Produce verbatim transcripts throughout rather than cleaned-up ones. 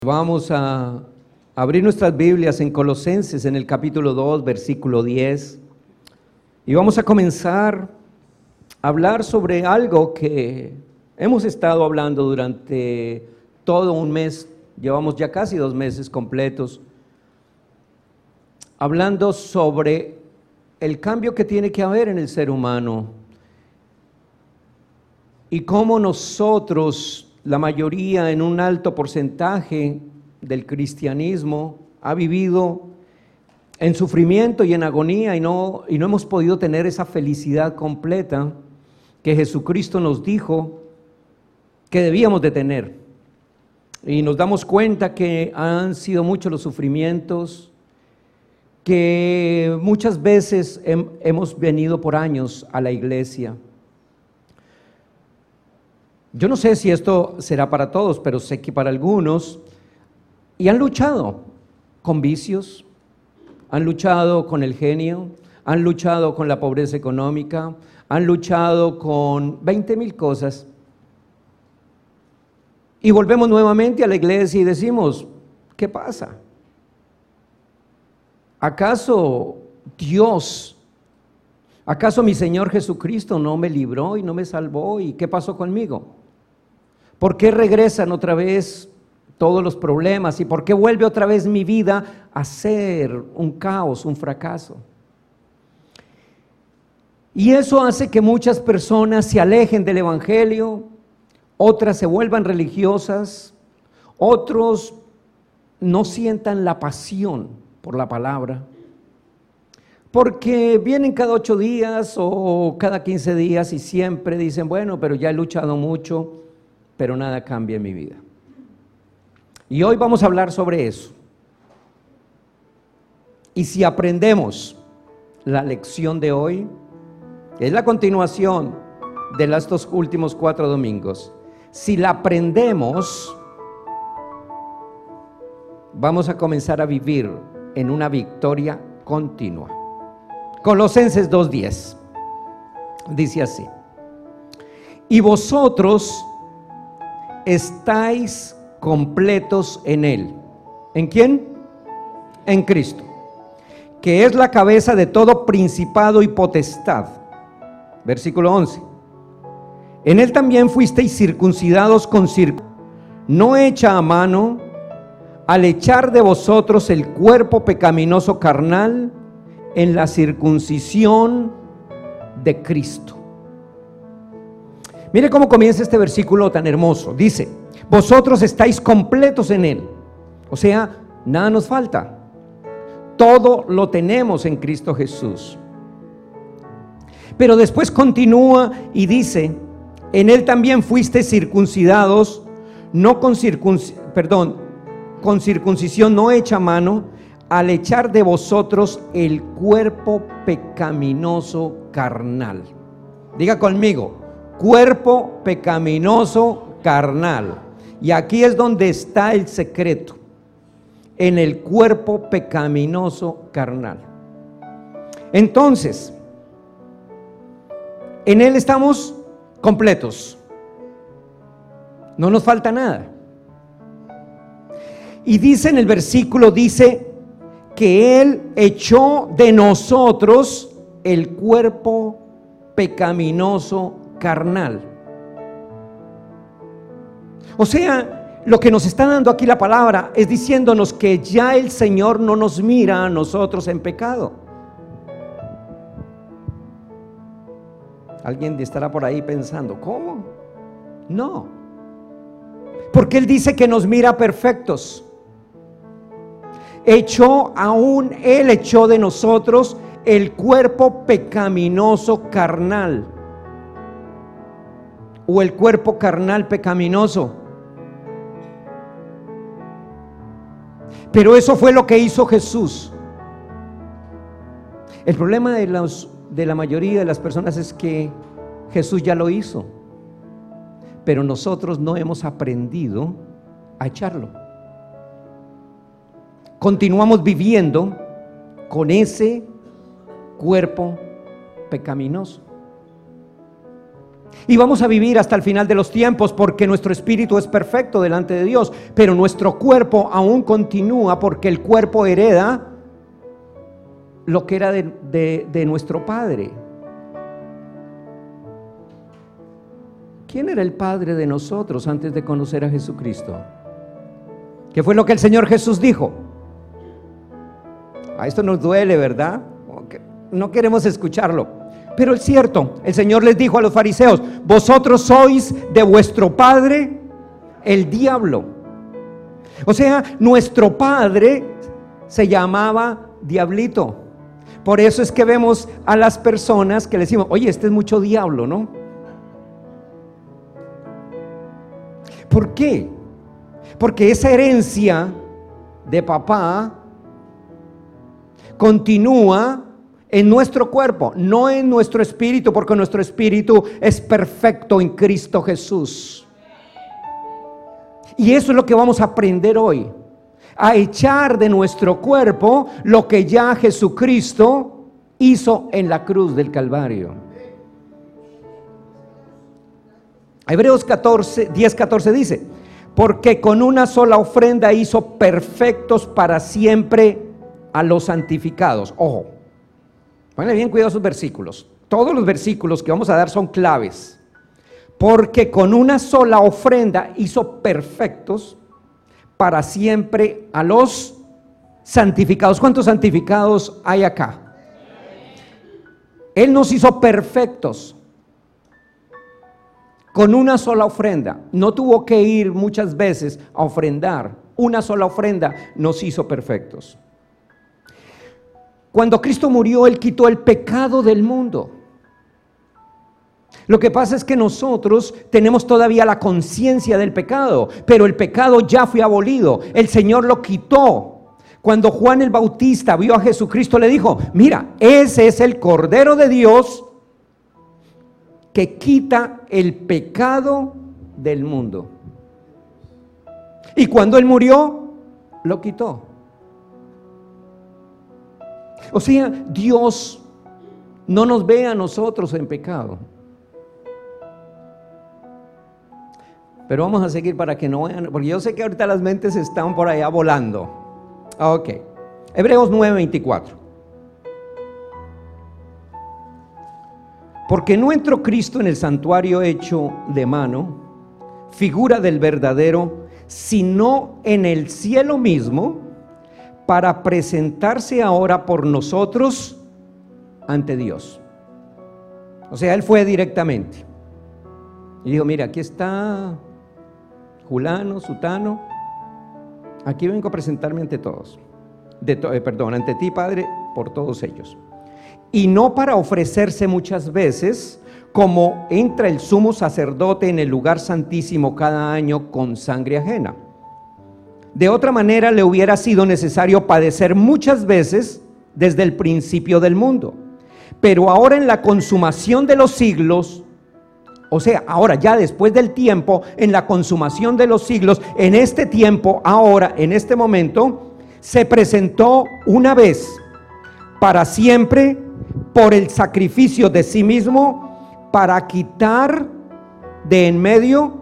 Vamos a abrir nuestras Biblias en Colosenses, en el capítulo dos, versículo diez, y vamos a comenzar a hablar sobre algo que hemos estado hablando durante todo un mes. Llevamos ya casi dos meses completos hablando sobre el cambio que tiene que haber en el ser humano y cómo nosotros, la mayoría, en un alto porcentaje del cristianismo, ha vivido en sufrimiento y en agonía y no, y no hemos podido tener esa felicidad completa que Jesucristo nos dijo que debíamos de tener. Y nos damos cuenta que han sido muchos los sufrimientos, que muchas veces hem, hemos venido por años a la iglesia. Yo no sé si esto será para todos, pero sé que para algunos, y han luchado con vicios, han luchado con el genio, han luchado con la pobreza económica, han luchado con veinte mil cosas. Y volvemos nuevamente a la iglesia y decimos, ¿qué pasa? ¿Acaso Dios, acaso mi Señor Jesucristo no me libró y no me salvó? ¿Y qué pasó conmigo? ¿Por qué regresan otra vez todos los problemas? ¿Y por qué vuelve otra vez mi vida a ser un caos, un fracaso? Y eso hace que muchas personas se alejen del evangelio, otras se vuelvan religiosas, otros no sientan la pasión por la palabra, porque vienen cada ocho días o cada quince días y siempre dicen, bueno, pero ya he luchado mucho, pero nada cambia en mi vida. Y hoy vamos a hablar sobre eso. Y si aprendemos la lección de hoy, es la continuación de estos últimos cuatro domingos, si la aprendemos, vamos a comenzar a vivir en una victoria continua. Colosenses dos diez dice así: y vosotros estáis completos en Él. ¿En quién? En Cristo, que es la cabeza de todo principado y potestad. Versículo once: en Él también fuisteis circuncidados con circuncisión no hecha a mano, al echar de vosotros el cuerpo pecaminoso carnal en la circuncisión de Cristo. Mire cómo comienza este versículo tan hermoso. Dice, vosotros estáis completos en Él. O sea, nada nos falta. Todo lo tenemos en Cristo Jesús. Pero después continúa y dice, en Él también fuiste circuncidados, no con circuncisión, perdón, con circuncisión no hecha a mano, al echar de vosotros el cuerpo pecaminoso carnal. Diga conmigo, cuerpo pecaminoso carnal. Y aquí es donde está el secreto, en el cuerpo pecaminoso carnal. Entonces, en Él estamos completos, no nos falta nada. Y dice en el versículo, dice que Él echó de nosotros el cuerpo pecaminoso carnal. O sea, lo que nos está dando aquí la palabra es diciéndonos que ya el Señor no nos mira a nosotros en pecado. Alguien estará por ahí pensando, ¿cómo? No, porque Él dice que nos mira perfectos. Echó aún, Él echó de nosotros el cuerpo pecaminoso carnal, o el cuerpo carnal pecaminoso. Pero eso fue lo que hizo Jesús. El problema de, los, de la mayoría de las personas es que Jesús ya lo hizo, pero nosotros no hemos aprendido a echarlo. Continuamos viviendo con ese cuerpo pecaminoso. Y vamos a vivir hasta el final de los tiempos porque nuestro espíritu es perfecto delante de Dios, pero nuestro cuerpo aún continúa porque el cuerpo hereda lo que era de, de, de nuestro Padre. ¿Quién era el Padre de nosotros antes de conocer a Jesucristo? ¿Qué fue lo que el Señor Jesús dijo? A esto nos duele, ¿verdad? No queremos escucharlo. Pero es cierto, el Señor les dijo a los fariseos: vosotros sois de vuestro padre el diablo. O sea, nuestro padre se llamaba diablito. Por eso es que vemos a las personas que le decimos: oye, este es mucho diablo, ¿no? ¿Por qué? Porque esa herencia de papá continúa en nuestro cuerpo, no en nuestro espíritu, porque nuestro espíritu es perfecto en Cristo Jesús. Y eso es lo que vamos a aprender hoy, a echar de nuestro cuerpo lo que ya Jesucristo hizo en la cruz del Calvario. Hebreos catorce, diez, catorce dice: porque con una sola ofrenda hizo perfectos para siempre a los santificados. Ojo, ponle bien cuidado a sus versículos. Todos los versículos que vamos a dar son claves. Porque con una sola ofrenda hizo perfectos para siempre a los santificados. ¿Cuántos santificados hay acá? Él nos hizo perfectos con una sola ofrenda. No tuvo que ir muchas veces a ofrendar. Una sola ofrenda nos hizo perfectos. Cuando Cristo murió, Él quitó el pecado del mundo. Lo que pasa es que nosotros tenemos todavía la conciencia del pecado, pero el pecado ya fue abolido. El Señor lo quitó. Cuando Juan el Bautista vio a Jesucristo, le dijo: mira, ese es el Cordero de Dios que quita el pecado del mundo. Y cuando Él murió, lo quitó. O sea, Dios no nos ve a nosotros en pecado. Pero vamos a seguir para que no vean, porque yo sé que ahorita las mentes están por allá volando. Ok, Hebreos nueve, veinticuatro. Porque no entró Cristo en el santuario hecho de mano, figura del verdadero, sino en el cielo mismo, para presentarse ahora por nosotros ante Dios. O sea, Él fue directamente y dijo: mira, aquí está Julano, Sutano, aquí vengo a presentarme ante todos, de to- eh, perdón, ante ti, Padre, por todos ellos. Y no para ofrecerse muchas veces, como entra el sumo sacerdote en el lugar santísimo cada año con sangre ajena. De otra manera le hubiera sido necesario padecer muchas veces desde el principio del mundo. Pero ahora, en la consumación de los siglos, o sea, ahora ya después del tiempo, en la consumación de los siglos, en este tiempo, ahora, en este momento, se presentó una vez para siempre por el sacrificio de sí mismo, para quitar de en medio.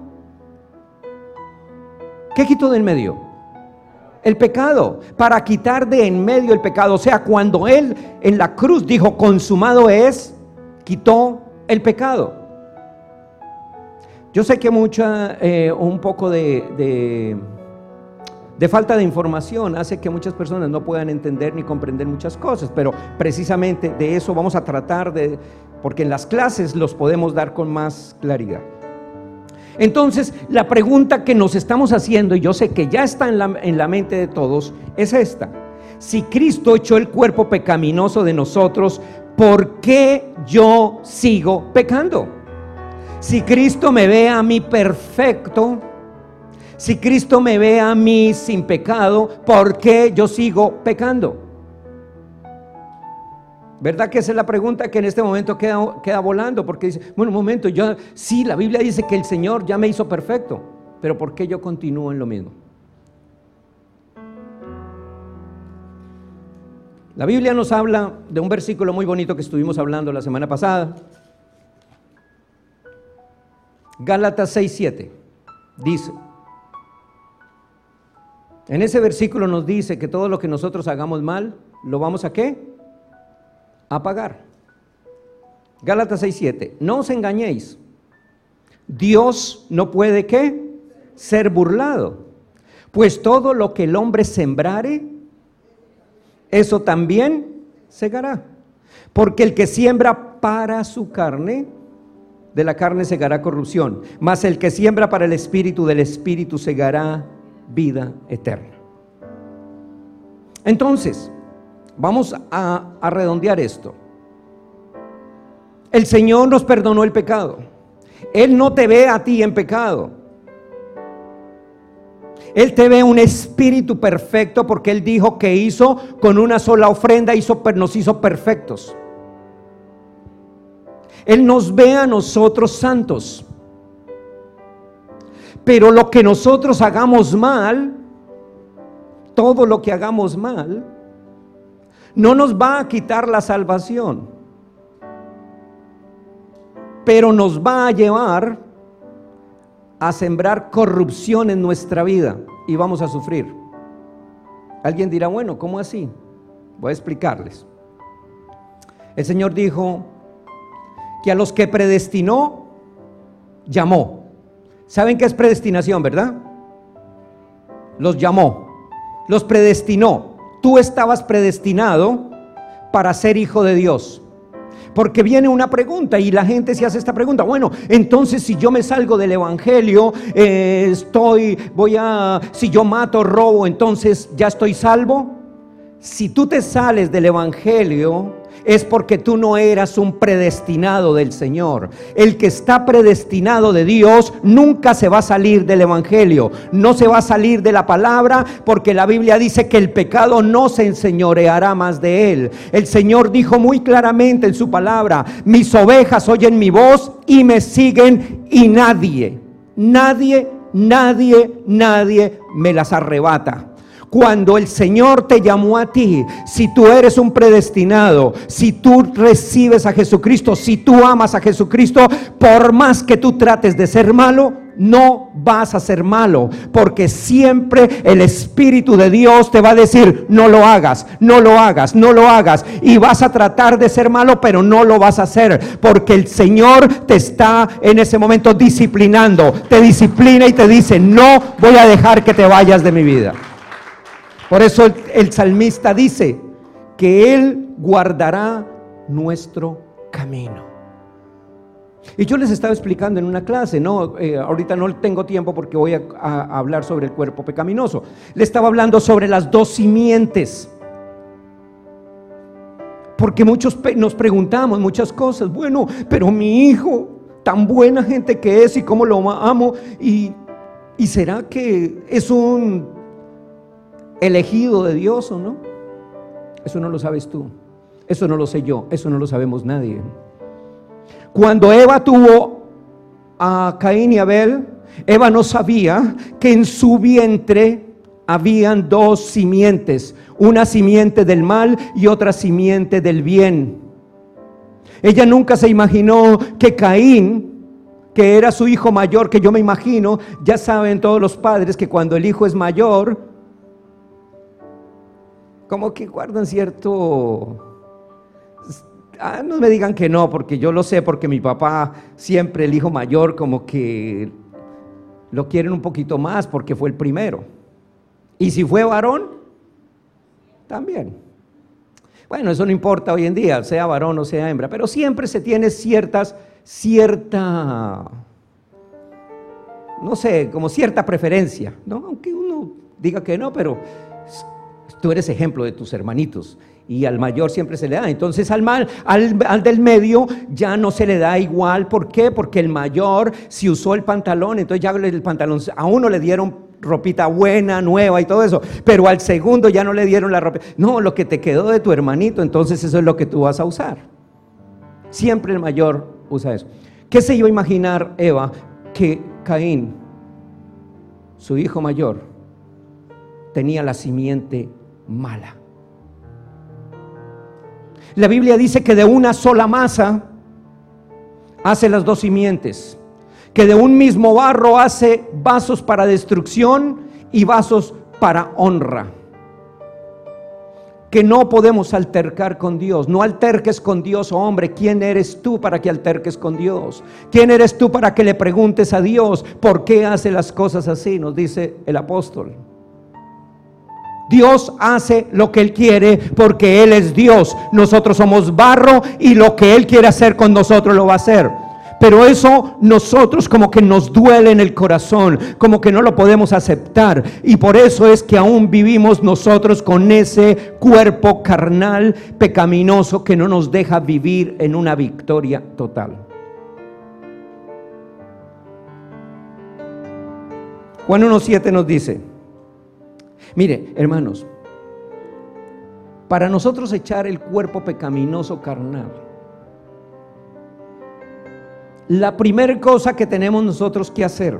¿Qué quitó de en medio? El pecado, para quitar de en medio el pecado. O sea, cuando Él en la cruz dijo: consumado es, quitó el pecado. Yo sé que mucha, eh, un poco de, de, de falta de información hace que muchas personas no puedan entender ni comprender muchas cosas, pero precisamente de eso vamos a tratar, de, porque en las clases los podemos dar con más claridad. Entonces, la pregunta que nos estamos haciendo, y yo sé que ya está en la, en la mente de todos, es esta: si Cristo echó el cuerpo pecaminoso de nosotros, ¿por qué yo sigo pecando? Si Cristo me ve a mí perfecto, si Cristo me ve a mí sin pecado, ¿por qué yo sigo pecando? ¿Verdad que esa es la pregunta que en este momento queda, queda volando? Porque dice: bueno, un momento, yo, sí, la Biblia dice que el Señor ya me hizo perfecto, pero ¿por qué yo continúo en lo mismo? La Biblia nos habla de un versículo muy bonito que estuvimos hablando la semana pasada. Gálatas seis, siete dice, en ese versículo nos dice que todo lo que nosotros hagamos mal, ¿lo vamos a qué? A pagar. Gálatas seis, siete, no os engañéis, Dios no puede ¿qué? Ser burlado, pues todo lo que el hombre sembrare, eso también segará, porque el que siembra para su carne, de la carne segará corrupción, mas el que siembra para el espíritu, del espíritu segará vida eterna. Entonces, vamos a, a redondear esto. El Señor nos perdonó el pecado. Él no te ve a ti en pecado. Él te ve un espíritu perfecto, porque Él dijo que hizo con una sola ofrenda, hizo, nos hizo perfectos. Él nos ve a nosotros santos. Pero lo que nosotros hagamos mal, todo lo que hagamos mal, no nos va a quitar la salvación, pero nos va a llevar a sembrar corrupción en nuestra vida y vamos a sufrir. Alguien dirá, bueno, ¿cómo así? Voy a explicarles. El Señor dijo que a los que predestinó, llamó. ¿Saben qué es predestinación, verdad? Los llamó, los predestinó. Tú estabas predestinado para ser hijo de Dios. Porque viene una pregunta y la gente se hace esta pregunta. Bueno, entonces si yo me salgo del evangelio, eh, estoy, voy a, si yo mato, robo, entonces ya estoy salvo. Si tú te sales del evangelio, es porque tú no eras un predestinado del Señor. El que está predestinado de Dios nunca se va a salir del evangelio, no se va a salir de la palabra, porque la Biblia dice que el pecado no se enseñoreará más de él. El Señor dijo muy claramente en su palabra: mis ovejas oyen mi voz y me siguen, y nadie, nadie, nadie, nadie me las arrebata. Cuando el Señor te llamó a ti, si tú eres un predestinado, si tú recibes a Jesucristo, si tú amas a Jesucristo, por más que tú trates de ser malo, no vas a ser malo, porque siempre el Espíritu de Dios te va a decir: no lo hagas, no lo hagas, no lo hagas, y vas a tratar de ser malo, pero no lo vas a hacer, porque el Señor te está en ese momento disciplinando, te disciplina y te dice: no voy a dejar que te vayas de mi vida. Por eso el, el salmista dice que Él guardará nuestro camino. Y yo les estaba explicando en una clase, no, eh, ahorita no tengo tiempo porque voy a, a hablar sobre el cuerpo pecaminoso. Le estaba hablando sobre las dos simientes. Porque muchos nos preguntamos muchas cosas. Bueno, pero mi hijo, tan buena gente que es y cómo lo amo, y, y ¿será que es un elegido de Dios o no? Eso no lo sabes tú, eso no lo sé yo, eso no lo sabemos nadie. Cuando Eva tuvo a Caín y Abel, Eva no sabía que en su vientre habían dos simientes, una simiente del mal y otra simiente del bien. Ella nunca se imaginó que Caín, que era su hijo mayor, que yo me imagino, ya saben todos los padres que cuando el hijo es mayor, como que guardan cierto... Ah, no me digan que no, porque yo lo sé, porque mi papá siempre, el hijo mayor, como que lo quieren un poquito más porque fue el primero. Y si fue varón, también. Bueno, eso no importa hoy en día, sea varón o sea hembra, pero siempre se tiene ciertas, cierta, no sé, como cierta preferencia, ¿no? Aunque uno diga que no, pero tú eres ejemplo de tus hermanitos y al mayor siempre se le da. Entonces al, mal, al, al del medio ya no se le da igual. ¿Por qué? Porque el mayor, si usó el pantalón, entonces ya el pantalón, a uno le dieron ropita buena, nueva y todo eso, pero al segundo ya no le dieron la ropa. No, lo que te quedó de tu hermanito, entonces eso es lo que tú vas a usar. Siempre el mayor usa eso. ¿Qué se iba a imaginar Eva? Que Caín, su hijo mayor, tenía la simiente mala. La Biblia dice que de una sola masa hace las dos simientes, que de un mismo barro hace vasos para destrucción y vasos para honra. Que no podemos altercar con Dios. No alterques con Dios, oh hombre. ¿Quién eres tú para que alterques con Dios? ¿Quién eres tú para que le preguntes a Dios por qué hace las cosas así? Nos dice el apóstol. Dios hace lo que Él quiere porque Él es Dios. Nosotros somos barro y lo que Él quiere hacer con nosotros lo va a hacer. Pero eso nosotros como que nos duele en el corazón, como que no lo podemos aceptar. Y por eso es que aún vivimos nosotros con ese cuerpo carnal pecaminoso que no nos deja vivir en una victoria total. Juan uno siete nos dice, mire, hermanos, para nosotros echar el cuerpo pecaminoso carnal, la primera cosa que tenemos nosotros que hacer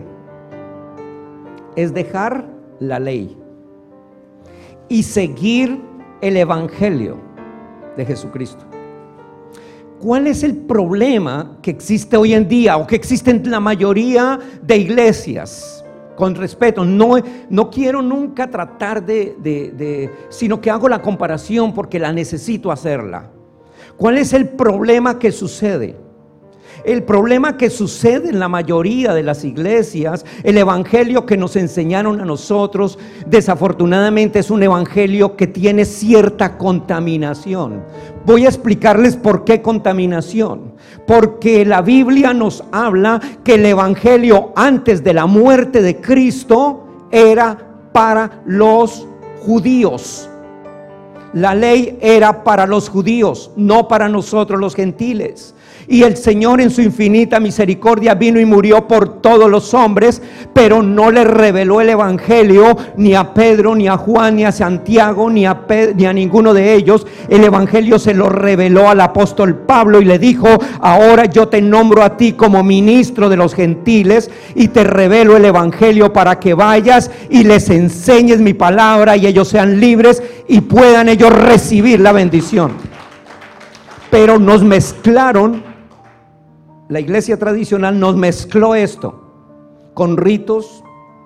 es dejar la ley y seguir el evangelio de Jesucristo. ¿Cuál es el problema que existe hoy en día o que existe en la mayoría de iglesias? Con respeto, no, no quiero nunca tratar de, de, de, sino que hago la comparación porque la necesito hacerla. ¿Cuál es el problema que sucede? El problema que sucede en la mayoría de las iglesias, el evangelio que nos enseñaron a nosotros, desafortunadamente es un evangelio que tiene cierta contaminación. Voy a explicarles por qué contaminación. Porque la Biblia nos habla que el evangelio antes de la muerte de Cristo era para los judíos. La ley era para los judíos, no para nosotros los gentiles. Y el Señor en su infinita misericordia vino y murió por todos los hombres, pero no le reveló el evangelio ni a Pedro, ni a Juan, ni a Santiago, ni a, Pedro, ni a ninguno de ellos. El evangelio se lo reveló al apóstol Pablo y le dijo: ahora yo te nombro a ti como ministro de los gentiles y te revelo el evangelio para que vayas y les enseñes mi palabra y ellos sean libres y puedan ellos recibir la bendición. Pero nos mezclaron. La iglesia tradicional nos mezcló esto con ritos,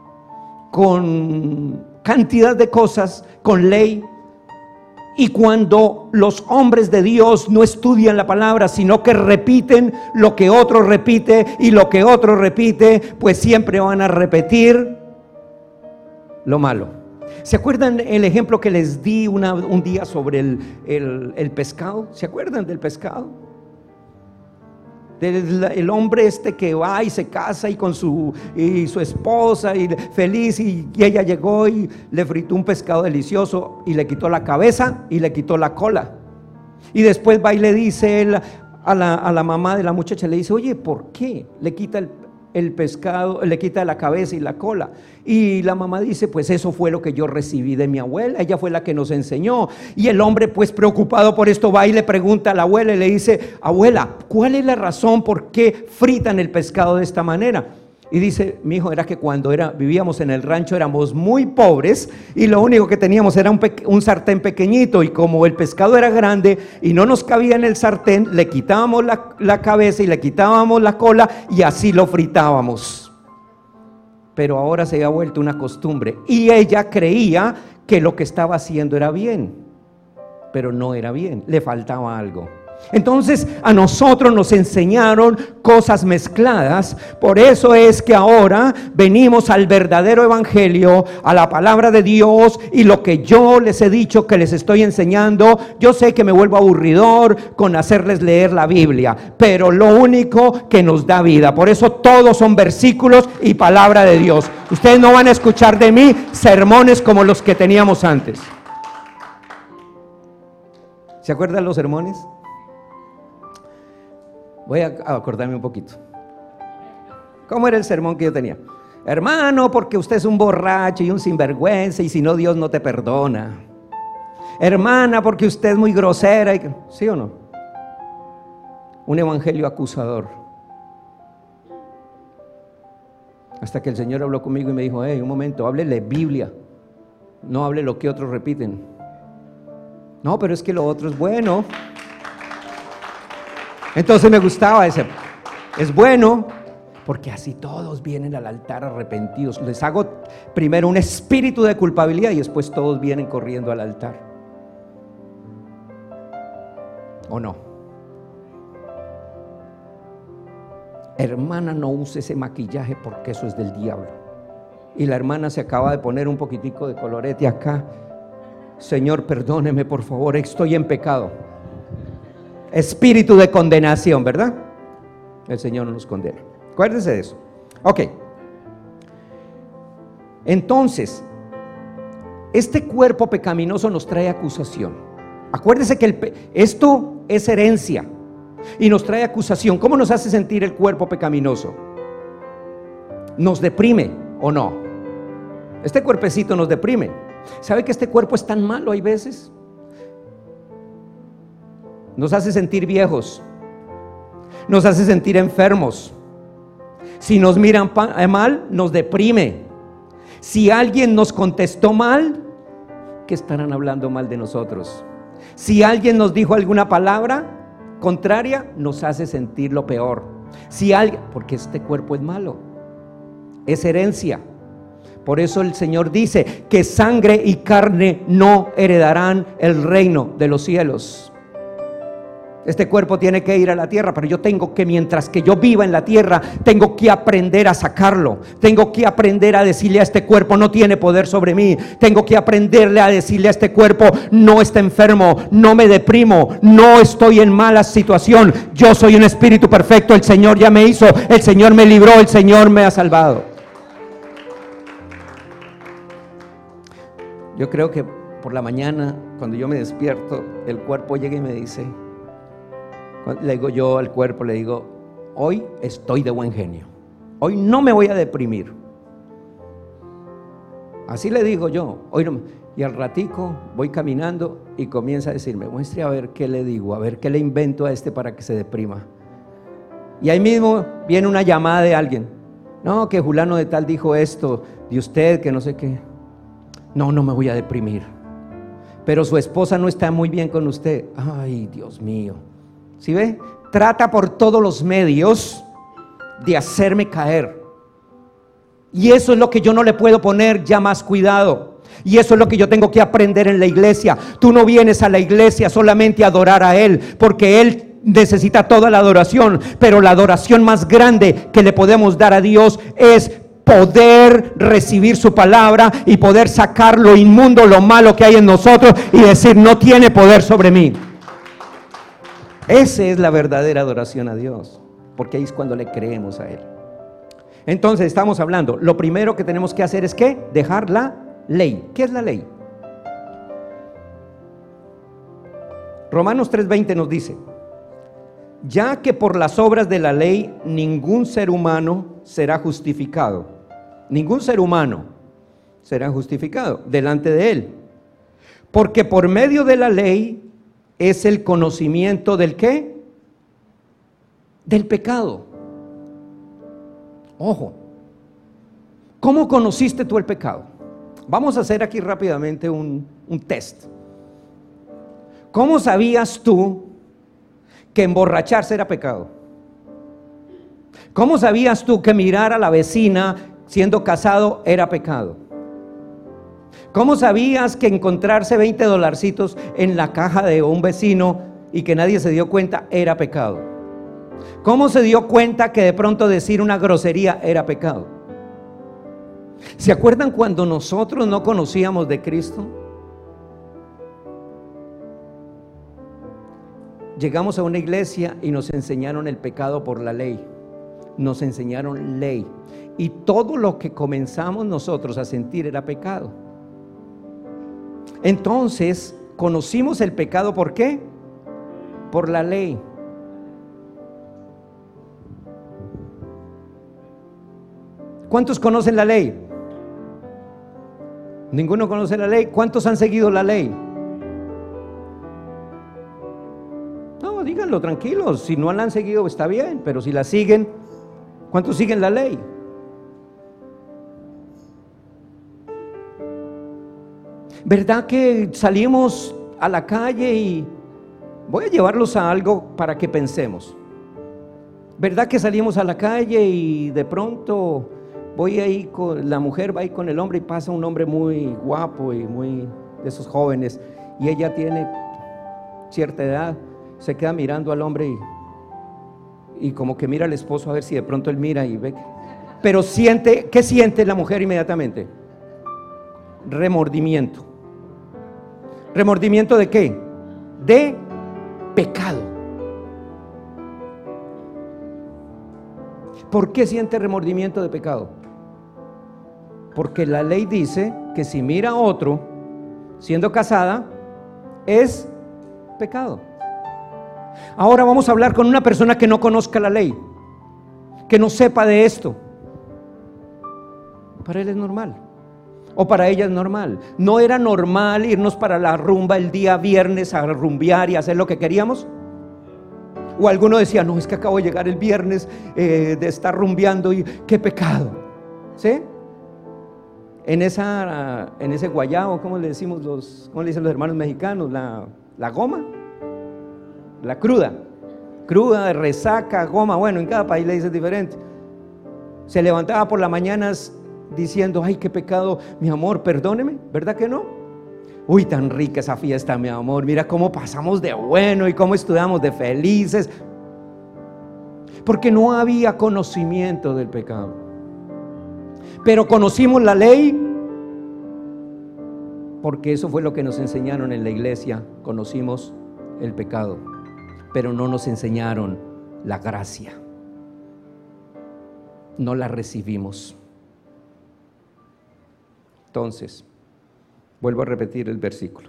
con cantidad de cosas, con ley. Y cuando los hombres de Dios no estudian la palabra, sino que repiten lo que otro repite y lo que otro repite, pues siempre van a repetir lo malo. ¿Se acuerdan el ejemplo que les di una, un día sobre el, el, el pescado? ¿Se acuerdan del pescado? El, el hombre este que va y se casa y con su, y su esposa y feliz y, y ella llegó y le fritó un pescado delicioso y le quitó la cabeza y le quitó la cola. Y después va y le dice él a la, a la mamá de la muchacha, le dice: oye, ¿por qué le quita el el pescado, le quita la cabeza y la cola? Y la mamá dice: pues eso fue lo que yo recibí de mi abuela, ella fue la que nos enseñó. Y el hombre, pues preocupado por esto, va y le pregunta a la abuela y le dice: abuela, ¿cuál es la razón por qué fritan el pescado de esta manera? Y dice: mi hijo, era que cuando era, vivíamos en el rancho éramos muy pobres y lo único que teníamos era un, un sartén pequeñito, y como el pescado era grande y no nos cabía en el sartén, le quitábamos la, la cabeza y le quitábamos la cola y así lo fritábamos. Pero ahora se había vuelto una costumbre y ella creía que lo que estaba haciendo era bien, pero no era bien, le faltaba algo. Entonces a nosotros nos enseñaron cosas mezcladas. Por eso es que ahora venimos al verdadero evangelio, a la palabra de Dios, y lo que yo les he dicho que les estoy enseñando, yo sé que me vuelvo aburridor con hacerles leer la Biblia, pero lo único que nos da vida. Por eso todos son versículos y palabra de Dios. Ustedes no van a escuchar de mí sermones como los que teníamos antes. ¿Se acuerdan los sermones? Voy a acordarme un poquito. ¿Cómo era el sermón que yo tenía? Hermano, porque usted es un borracho y un sinvergüenza, y si no, Dios no te perdona. Hermana, porque usted es muy grosera. Y... ¿sí o no? Un evangelio acusador. Hasta que el Señor habló conmigo y me dijo: hey, un momento, háblele Biblia, no hable lo que otros repiten. No, pero es que lo otro es bueno. Entonces me gustaba ese, es bueno, Porque así todos vienen al altar arrepentidos. Les hago primero un espíritu de culpabilidad y después todos vienen corriendo al altar. ¿O no? Hermana, no use ese maquillaje porque eso es del diablo. Y la hermana se acaba de poner un poquitico de colorete acá. Señor, perdóneme por favor, estoy en pecado. Espíritu de condenación, ¿verdad? El Señor no nos condena. Acuérdese de eso. Ok. Entonces, este cuerpo pecaminoso nos trae acusación. Acuérdese que el pe- esto es herencia y nos trae acusación. ¿Cómo nos hace sentir el cuerpo pecaminoso? ¿Nos deprime o no? Este cuerpecito nos deprime. ¿Sabe que este cuerpo es tan malo hay veces? Nos hace sentir viejos, nos hace sentir enfermos. Si nos miran mal, nos deprime. Si alguien nos contestó mal, ¿qué estarán hablando mal de nosotros? Si alguien nos dijo alguna palabra contraria, nos hace sentir lo peor. Si alguien, porque este cuerpo es malo, es herencia. Por eso el Señor dice que sangre y carne no heredarán el reino de los cielos. Este cuerpo tiene que ir a la tierra, pero yo tengo que, mientras que yo viva en la tierra, tengo que aprender a sacarlo. Tengo que aprender a decirle a este cuerpo: no tiene poder sobre mí. Tengo que aprenderle a decirle a este cuerpo: no está enfermo, no me deprimo, no estoy en mala situación. Yo soy un espíritu perfecto, el Señor ya me hizo, el Señor me libró, el Señor me ha salvado. Yo creo que por la mañana, cuando yo me despierto, el cuerpo llega y me dice, le digo yo al cuerpo, le digo: hoy estoy de buen genio, hoy no me voy a deprimir. Así le digo yo, hoy no. Y al ratico voy caminando y comienza a decirme: muestre a ver qué le digo, a ver qué le invento a este para que se deprima. Y ahí mismo viene una llamada de alguien: no, que fulano de tal dijo esto de usted, que no sé qué. No, no me voy a deprimir. Pero su esposa no está muy bien con usted. Ay, Dios mío. ¿Sí ve? Trata por todos los medios de hacerme caer. Y eso es lo que yo no le puedo poner ya más cuidado. Y eso es lo que yo tengo que aprender en la iglesia. Tú no vienes a la iglesia solamente a adorar a Él, porque Él necesita toda la adoración. Pero la adoración más grande que le podemos dar a Dios es poder recibir su palabra y poder sacar lo inmundo, lo malo que hay en nosotros y decir: no tiene poder sobre mí. Esa es la verdadera adoración a Dios, porque ahí es cuando le creemos a Él. Entonces estamos hablando, lo primero que tenemos que hacer es ¿qué? Dejar la ley. ¿Qué es la ley? Romanos tres veinte nos dice: ya que por las obras de la ley ningún ser humano será justificado. Ningún ser humano será justificado delante de Él, porque por medio de la ley es el conocimiento del ¿qué? Del pecado. Ojo, ¿cómo conociste tú el pecado? Vamos a hacer aquí rápidamente un, un test. ¿Cómo sabías tú que emborracharse era pecado? ¿Cómo sabías tú que mirar a la vecina siendo casado era pecado? ¿Cómo sabías que encontrarse veinte dolarcitos en la caja de un vecino y que nadie se dio cuenta era pecado? ¿Cómo se dio cuenta que de pronto decir una grosería era pecado? ¿Se acuerdan cuando nosotros no conocíamos de Cristo? Llegamos a una iglesia y nos enseñaron el pecado por la ley. Nos enseñaron ley. Y todo lo que comenzamos nosotros a sentir era pecado. Entonces, conocimos el pecado, ¿por qué? Por la ley. ¿Cuántos conocen la ley? ¿Ninguno conoce la ley? ¿Cuántos han seguido la ley? No, díganlo tranquilos. Si no la han seguido está bien, pero si la siguen, ¿cuántos siguen la ley? ¿Verdad que salimos a la calle y voy a llevarlos a algo para que pensemos? ¿Verdad que salimos a la calle y de pronto voy ahí con la mujer, va ahí con el hombre y pasa un hombre muy guapo y muy de esos jóvenes y ella tiene cierta edad, se queda mirando al hombre y, y como que mira al esposo a ver si de pronto él mira y ve, pero siente, ¿qué siente la mujer inmediatamente? Remordimiento. ¿Remordimiento de qué? De pecado. ¿Por qué siente remordimiento de pecado? Porque la ley dice que si mira a otro siendo casada es pecado. Ahora vamos a hablar con una persona que no conozca la ley, que no sepa de esto. Para él es normal, o para ella es normal. ¿No era normal irnos para la rumba el día viernes a rumbear y hacer lo que queríamos? O alguno decía, no, es que acabo de llegar el viernes eh, de estar rumbeando y qué pecado, ¿sí? En, esa, en ese guayabo, ¿cómo le decimos los, cómo le dicen los hermanos mexicanos? La, la goma, la cruda, cruda, resaca, goma, bueno, en cada país le dicen diferente. Se levantaba por las mañanas diciendo, ay, qué pecado, mi amor, perdóneme, ¿verdad que no? Uy, tan rica esa fiesta, mi amor, mira cómo pasamos de bueno y cómo estudiamos de felices, porque no había conocimiento del pecado. Pero conocimos la ley, porque eso fue lo que nos enseñaron en la iglesia. Conocimos el pecado, pero no nos enseñaron la gracia, no la recibimos. Entonces, vuelvo a repetir el versículo.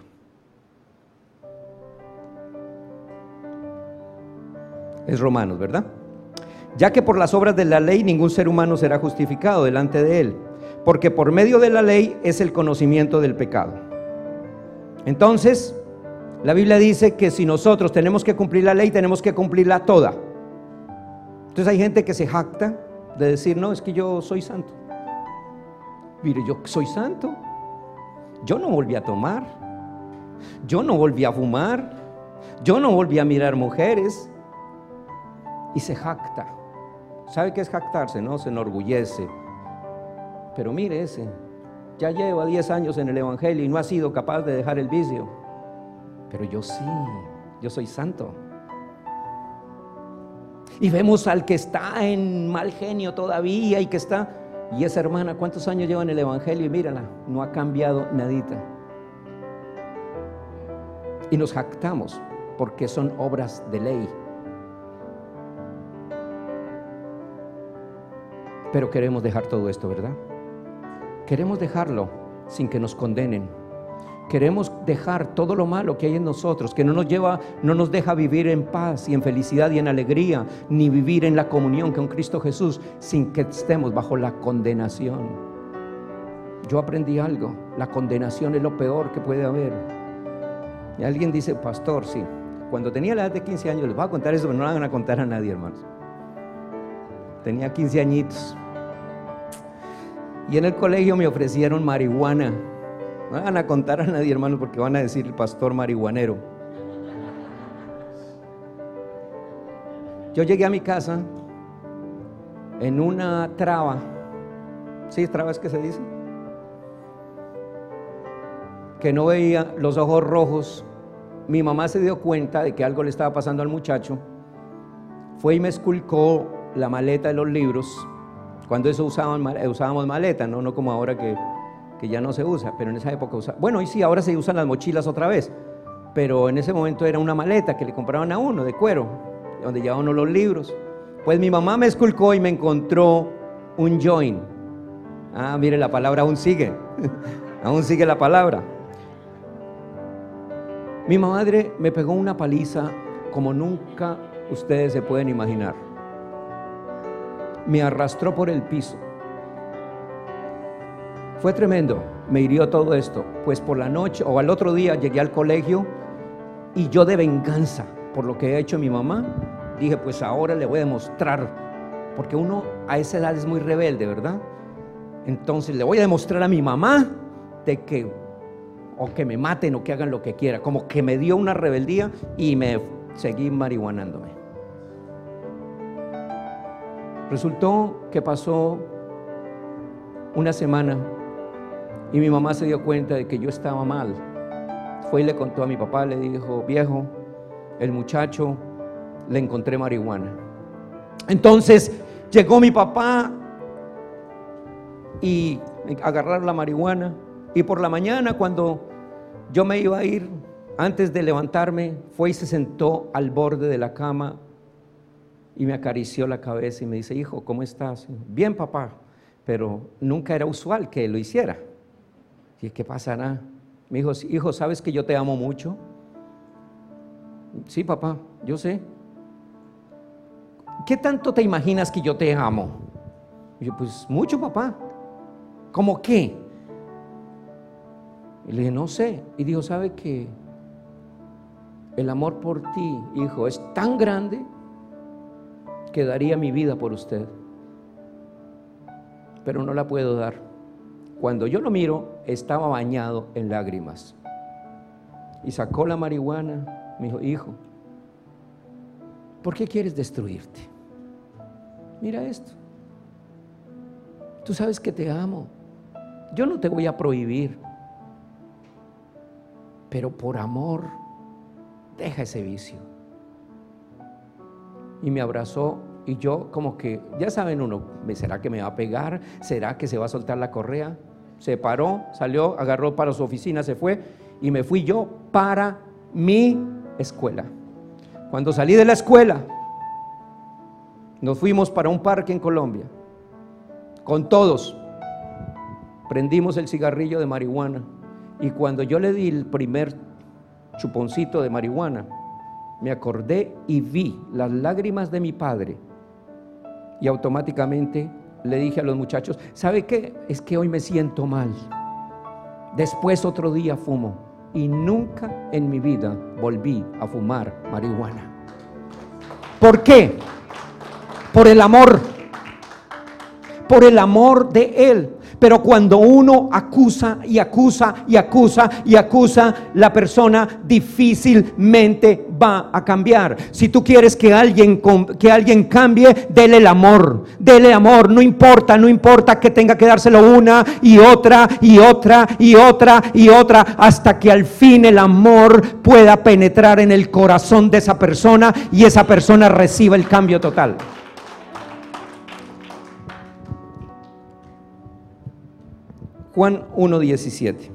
Es Romanos, ¿verdad? Ya que por las obras de la ley ningún ser humano será justificado delante de él, porque por medio de la ley es el conocimiento del pecado. Entonces, la Biblia dice que si nosotros tenemos que cumplir la ley, tenemos que cumplirla toda. Entonces hay gente que se jacta de decir, no, es que yo soy santo. Mire, yo soy santo. Yo no volví a tomar, yo no volví a fumar, yo no volví a mirar mujeres. Y se jacta. ¿Sabe qué es jactarse? No, se enorgullece. Pero mire ese, ya lleva diez años en el evangelio y no ha sido capaz de dejar el vicio. Pero yo sí, yo soy santo. Y vemos al que está en mal genio todavía y que está... Y esa hermana, ¿cuántos años lleva en el evangelio? Y mírala, no ha cambiado nadita. Y nos jactamos porque son obras de ley. Pero queremos dejar todo esto, ¿verdad? Queremos dejarlo sin que nos condenen. Queremos dejar todo lo malo que hay en nosotros, que no nos lleva, no nos deja vivir en paz y en felicidad y en alegría, ni vivir en la comunión con Cristo Jesús, sin que estemos bajo la condenación. Yo aprendí algo, la condenación es lo peor que puede haber. Y alguien dice, pastor, sí, cuando tenía la edad de quince años, les voy a contar eso, pero no la van a contar a nadie, hermanos. Tenía quince añitos. Y en el colegio me ofrecieron marihuana. No van a contar a nadie, hermanos, porque van a decir el pastor marihuanero. Yo llegué a mi casa en una traba. ¿Sí, traba es que se dice? Que no veía, los ojos rojos. Mi mamá se dio cuenta de que algo le estaba pasando al muchacho. Fue y me esculcó la maleta de los libros. Cuando eso usaban, usábamos maleta, no, no como ahora que, que ya no se usa, pero en esa época usaba. Bueno, y sí, ahora se usan las mochilas otra vez, pero en ese momento era una maleta que le compraban a uno de cuero, donde llevaban uno los libros. Pues mi mamá me esculcó y me encontró un joint. Ah, mire, la palabra aún sigue, aún sigue la palabra. Mi madre me pegó una paliza como nunca ustedes se pueden imaginar. Me arrastró por el piso. Fue tremendo, me hirió todo esto. Pues por la noche o al otro día llegué al colegio y yo de venganza por lo que ha hecho mi mamá, dije, pues ahora le voy a demostrar, porque uno a esa edad es muy rebelde, ¿verdad? Entonces le voy a demostrar a mi mamá de que o que me maten o que hagan lo que quiera. Como que me dio una rebeldía y me seguí marihuanándome. Resultó que pasó una semana y mi mamá se dio cuenta de que yo estaba mal. Fue y le contó a mi papá, le dijo: viejo, el muchacho le encontré marihuana. Entonces llegó mi papá y agarraron la marihuana, y por la mañana, cuando yo me iba a ir, antes de levantarme, fue y se sentó al borde de la cama y me acarició la cabeza y me dice: hijo, ¿cómo estás? Bien, papá. Pero nunca era usual que lo hiciera. ¿Y qué pasará? Me dijo: hijo, ¿sabes que yo te amo mucho? Sí, papá, yo sé. ¿Qué tanto te imaginas que yo te amo? Y yo: pues mucho, papá. ¿Cómo qué? Y le dije: no sé. Y dijo: ¿sabe qué? El amor por ti, hijo, es tan grande que daría mi vida por usted, pero no la puedo dar. Cuando yo lo miro, estaba bañado en lágrimas. Y sacó la marihuana. Me dijo: hijo, ¿por qué quieres destruirte? Mira esto. Tú sabes que te amo. Yo no te voy a prohibir, pero por amor, deja ese vicio. Y me abrazó, y yo como que, ya saben uno, ¿será que me va a pegar? ¿Será que se va a soltar la correa? Se paró, salió, agarró para su oficina, se fue, y me fui yo para mi escuela. Cuando salí de la escuela, nos fuimos para un parque en Colombia, con todos. Prendimos el cigarrillo de marihuana, y cuando yo le di el primer chuponcito de marihuana, me acordé y vi las lágrimas de mi padre, y automáticamente le dije a los muchachos: ¿sabe qué? Es que hoy me siento mal. Después otro día fumo, y nunca en mi vida volví a fumar marihuana. ¿Por qué? Por el amor, por el amor de Él. Pero cuando uno acusa y acusa y acusa y acusa, la persona difícilmente va a cambiar. Si tú quieres que alguien, que alguien cambie, dele el amor, dele amor. No importa, no importa que tenga que dárselo una y otra y otra y otra y otra, hasta que al fin el amor pueda penetrar en el corazón de esa persona y esa persona reciba el cambio total. Juan uno diecisiete.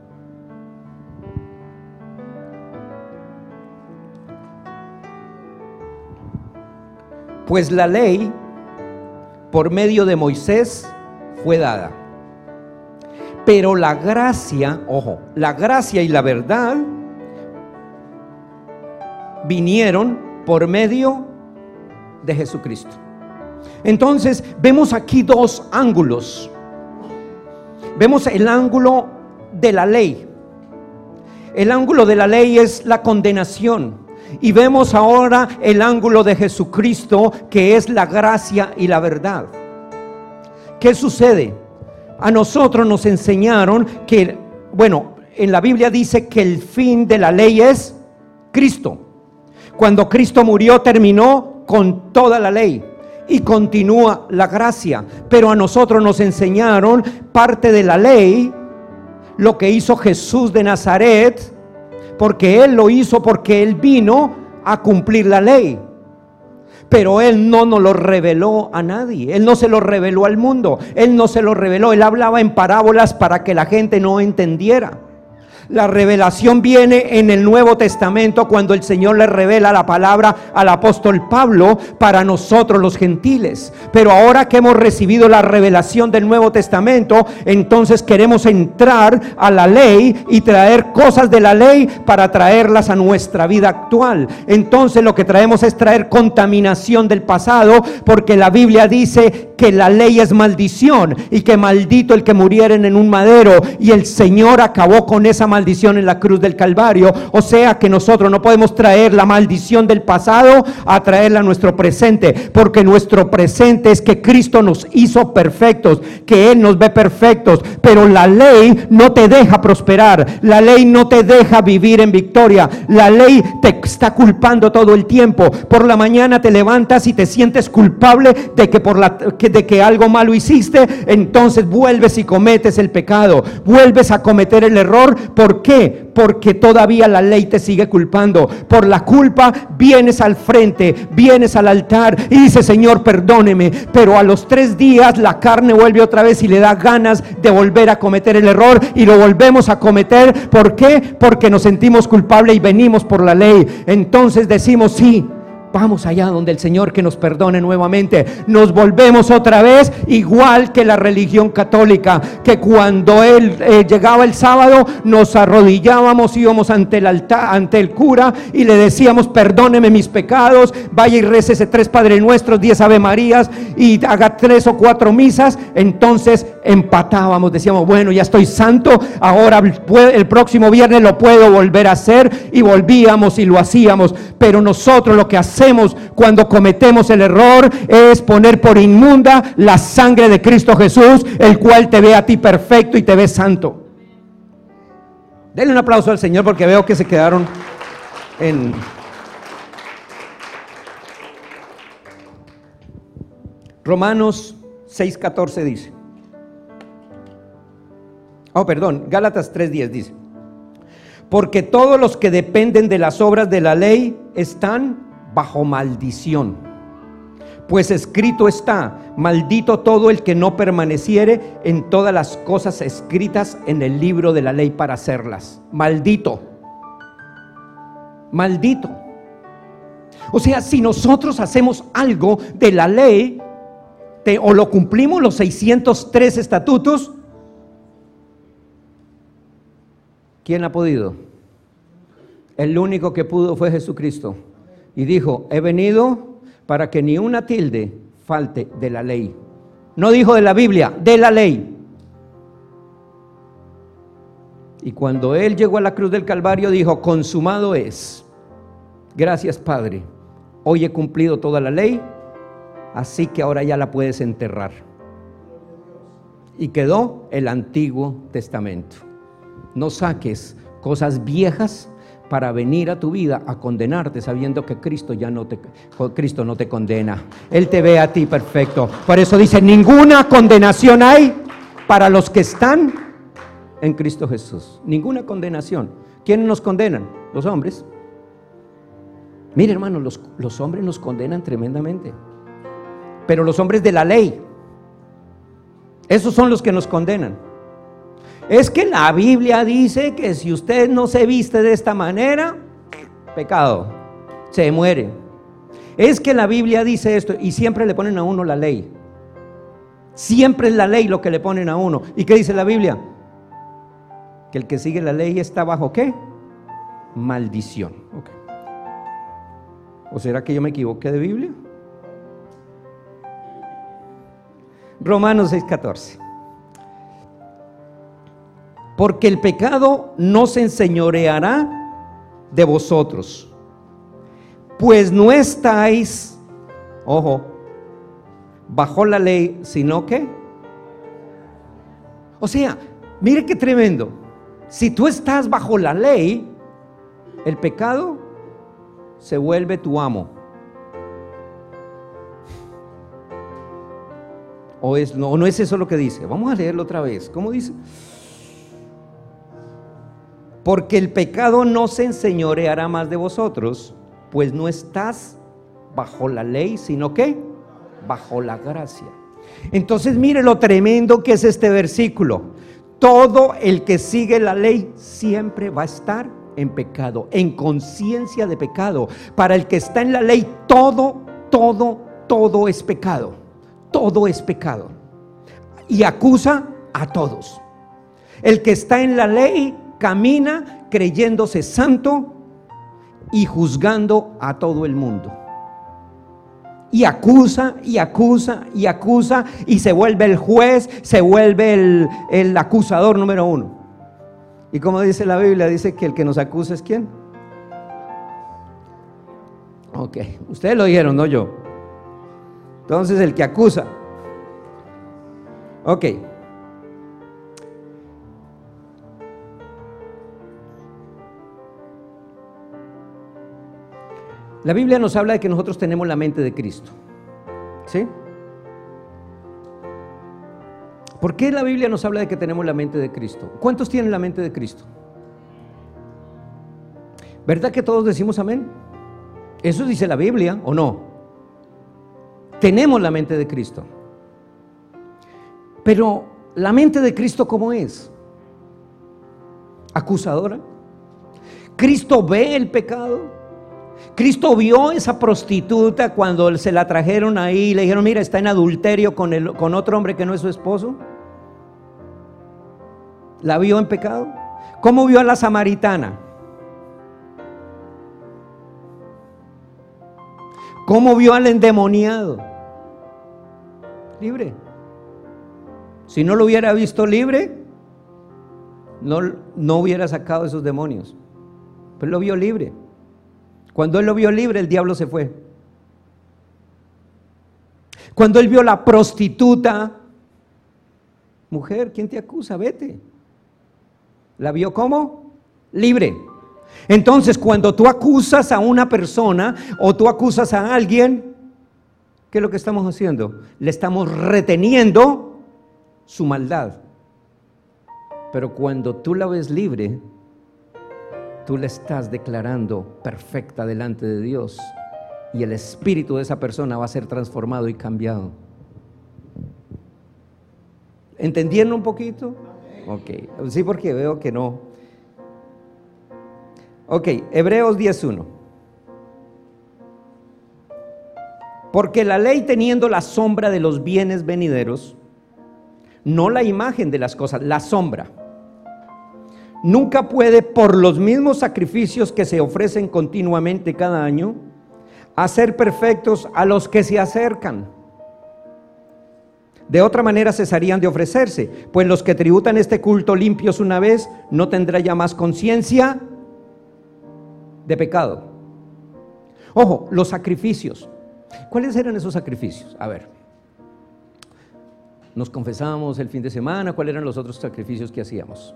Pues la ley por medio de Moisés fue dada, pero la gracia, ojo, la gracia y la verdad vinieron por medio de Jesucristo. Entonces vemos aquí dos ángulos. Vemos el ángulo de la ley. El ángulo de la ley es la condenación. Y vemos ahora el ángulo de Jesucristo, que es la gracia y la verdad. ¿Qué sucede? A nosotros nos enseñaron que, bueno, en la Biblia dice que el fin de la ley es Cristo. Cuando Cristo murió, terminó con toda la ley y continúa la gracia. Pero a nosotros nos enseñaron parte de la ley, lo que hizo Jesús de Nazaret, porque Él lo hizo, porque Él vino a cumplir la ley. Pero Él no nos lo reveló a nadie. Él no se lo reveló al mundo. Él no se lo reveló. Él hablaba en parábolas para que la gente no entendiera. La revelación viene en el Nuevo Testamento, cuando el Señor le revela la palabra al apóstol Pablo para nosotros los gentiles. Pero ahora que hemos recibido la revelación del Nuevo Testamento, entonces queremos entrar a la ley y traer cosas de la ley para traerlas a nuestra vida actual. Entonces lo que traemos es traer contaminación del pasado, porque la Biblia dice que la ley es maldición y que maldito el que murieren en un madero, y el Señor acabó con esa maldición en la cruz del Calvario. O sea que nosotros no podemos traer la maldición del pasado a traerla a nuestro presente, porque nuestro presente es que Cristo nos hizo perfectos, que Él nos ve perfectos. Pero la ley no te deja prosperar, la ley no te deja vivir en victoria, la ley te está culpando todo el tiempo. Por la mañana te levantas y te sientes culpable de que, por la, que, de que algo malo hiciste, entonces vuelves y cometes el pecado, vuelves a cometer el error. ¿Por qué? Porque todavía la ley te sigue culpando. Por la culpa vienes al frente, vienes al altar y dices: Señor, perdóneme. Pero a los tres días la carne vuelve otra vez y le da ganas de volver a cometer el error, y lo volvemos a cometer. ¿Por qué? Porque nos sentimos culpables y venimos por la ley. Entonces decimos: sí, vamos allá donde el Señor que nos perdone nuevamente. Nos volvemos otra vez igual que la religión católica, que cuando él eh, llegaba el sábado nos arrodillábamos, íbamos ante el altar, ante el cura, y le decíamos: perdóneme mis pecados, vaya y récese tres Padre Nuestros, diez Ave Marías y haga tres o cuatro misas. Entonces empatábamos, decíamos: bueno, ya estoy santo, ahora el próximo viernes lo puedo volver a hacer, y volvíamos y lo hacíamos. Pero nosotros lo que hacemos cuando cometemos el error es poner por inmunda la sangre de Cristo Jesús, el cual te ve a ti perfecto y te ve santo. Denle un aplauso al Señor, porque veo que se quedaron en... Romanos seis catorce dice, oh perdón, Gálatas tres diez dice: porque todos los que dependen de las obras de la ley están bajo maldición, pues escrito está: maldito todo el que no permaneciere en todas las cosas escritas en el libro de la ley para hacerlas. Maldito, maldito. O sea, si nosotros hacemos algo de la ley, te, o lo cumplimos los seiscientos tres estatutos, ¿quién ha podido? El único que pudo fue Jesucristo. Y dijo: he venido para que ni una tilde falte de la ley. No dijo de la Biblia, de la ley. Y cuando Él llegó a la cruz del Calvario, dijo: consumado es. Gracias, Padre. Hoy he cumplido toda la ley, así que ahora ya la puedes enterrar. Y quedó el Antiguo Testamento. No saques cosas viejas para venir a tu vida a condenarte, sabiendo que Cristo ya no te, Cristo no te condena. Él te ve a ti perfecto. Por eso dice: ninguna condenación hay para los que están en Cristo Jesús. Ninguna condenación. ¿Quiénes nos condenan? Los hombres. Mire, hermano, los, los hombres nos condenan tremendamente. Pero los hombres de la ley, esos son los que nos condenan. Es que la Biblia dice que si usted no se viste de esta manera, pecado, se muere. Es que la Biblia dice esto, y siempre le ponen a uno la ley. Siempre es la ley lo que le ponen a uno. ¿Y qué dice la Biblia? Que el que sigue la ley está bajo ¿qué? Maldición. Okay. ¿O será que yo me equivoqué de Biblia? Romanos seis catorce. Porque el pecado no se enseñoreará de vosotros, pues no estáis, ojo, bajo la ley, sino que, o sea, mire qué tremendo. Si tú estás bajo la ley, el pecado se vuelve tu amo. O es, no, no es eso lo que dice. Vamos a leerlo otra vez. ¿Cómo dice? Porque el pecado no se enseñoreará más de vosotros, pues no estás bajo la ley, sino que bajo la gracia. Entonces mire lo tremendo que es este versículo. Todo el que sigue la ley siempre va a estar en pecado, en conciencia de pecado. Para el que está en la ley, todo, todo, todo es pecado. Todo es pecado. Y acusa a todos. El que está en la ley camina creyéndose santo y juzgando a todo el mundo. Y acusa, y acusa, y acusa, y se vuelve el juez, se vuelve el, el acusador número uno. Y como dice la Biblia, dice que el que nos acusa es ¿quién? Ok, ustedes lo dijeron, no yo. Entonces el que acusa. Ok. La Biblia nos habla de que nosotros tenemos la mente de Cristo. ¿Sí? ¿Por qué la Biblia nos habla de que tenemos la mente de Cristo? ¿Cuántos tienen la mente de Cristo? ¿Verdad que todos decimos amén? Eso dice la Biblia, ¿o no? Tenemos la mente de Cristo. Pero la mente de Cristo, ¿cómo es? ¿Acusadora? ¿Cristo ve el pecado? ¿Cristo vio esa prostituta cuando se la trajeron ahí y le dijeron, mira, está en adulterio con, el, con otro hombre que no es su esposo? ¿La vio en pecado? ¿Cómo vio a la samaritana? ¿Cómo vio al endemoniado? Libre. Si no lo hubiera visto libre, no, no hubiera sacado esos demonios. Pero lo vio libre. Cuando él lo vio libre, el diablo se fue. Cuando él vio la prostituta, mujer, ¿quién te acusa? Vete. ¿La vio cómo? Libre. Entonces, cuando tú acusas a una persona o tú acusas a alguien, ¿qué es lo que estamos haciendo? Le estamos reteniendo su maldad. Pero cuando tú la ves libre, tú la estás declarando perfecta delante de Dios y el espíritu de esa persona va a ser transformado y cambiado. ¿Entendieron un poquito? Ok, sí, porque veo que no. Ok, Hebreos diez uno. Porque la ley, teniendo la sombra de los bienes venideros, no la imagen de las cosas, la sombra, nunca puede, por los mismos sacrificios que se ofrecen continuamente cada año, hacer perfectos a los que se acercan. De otra manera cesarían de ofrecerse, pues los que tributan este culto limpios una vez no tendrán ya más conciencia de pecado. Ojo, los sacrificios. ¿Cuáles eran esos sacrificios? A ver, nos confesábamos el fin de semana. ¿Cuáles eran los otros sacrificios que hacíamos?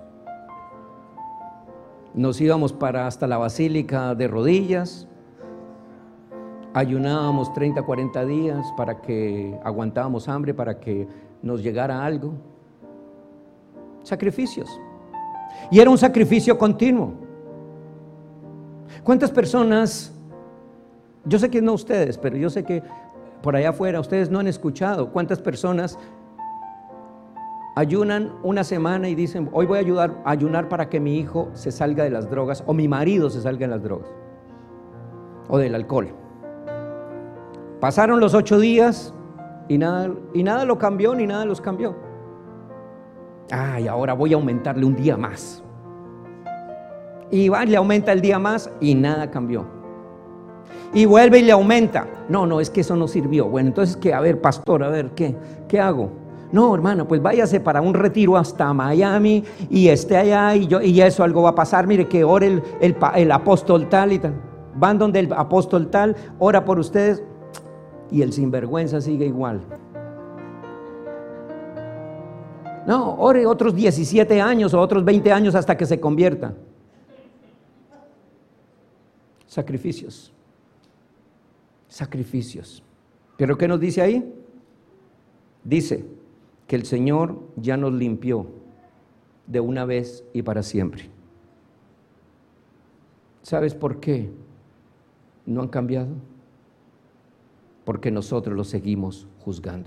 Nos íbamos para hasta la basílica de rodillas, ayunábamos treinta, cuarenta días para que aguantábamos hambre, para que nos llegara algo. Sacrificios. Y era un sacrificio continuo. ¿Cuántas personas, yo sé que no ustedes, pero yo sé que por allá afuera ustedes no han escuchado cuántas personas ayunan una semana y dicen, hoy voy a ayudar, a ayunar para que mi hijo se salga de las drogas o mi marido se salga de las drogas o del alcohol? Pasaron los ocho días y nada, y nada lo cambió ni nada los cambió. Ay, ahora voy a aumentarle un día más. Y va, le aumenta el día más y nada cambió. Y vuelve y le aumenta. No, no, es que eso no sirvió. Bueno, entonces, ¿qué? A ver, pastor, a ver, ¿qué? ¿Qué hago? No, hermano, pues váyase para un retiro hasta Miami y esté allá y, yo, y eso algo va a pasar. Mire que ore el, el, el apóstol tal y tal. Van donde el apóstol tal, ora por ustedes y el sinvergüenza sigue igual. No, ore otros diecisiete años o otros veinte años hasta que se convierta. Sacrificios. Sacrificios. ¿Pero qué nos dice ahí? Dice que el Señor ya nos limpió de una vez y para siempre. ¿Sabes por qué no han cambiado? Porque nosotros los seguimos juzgando.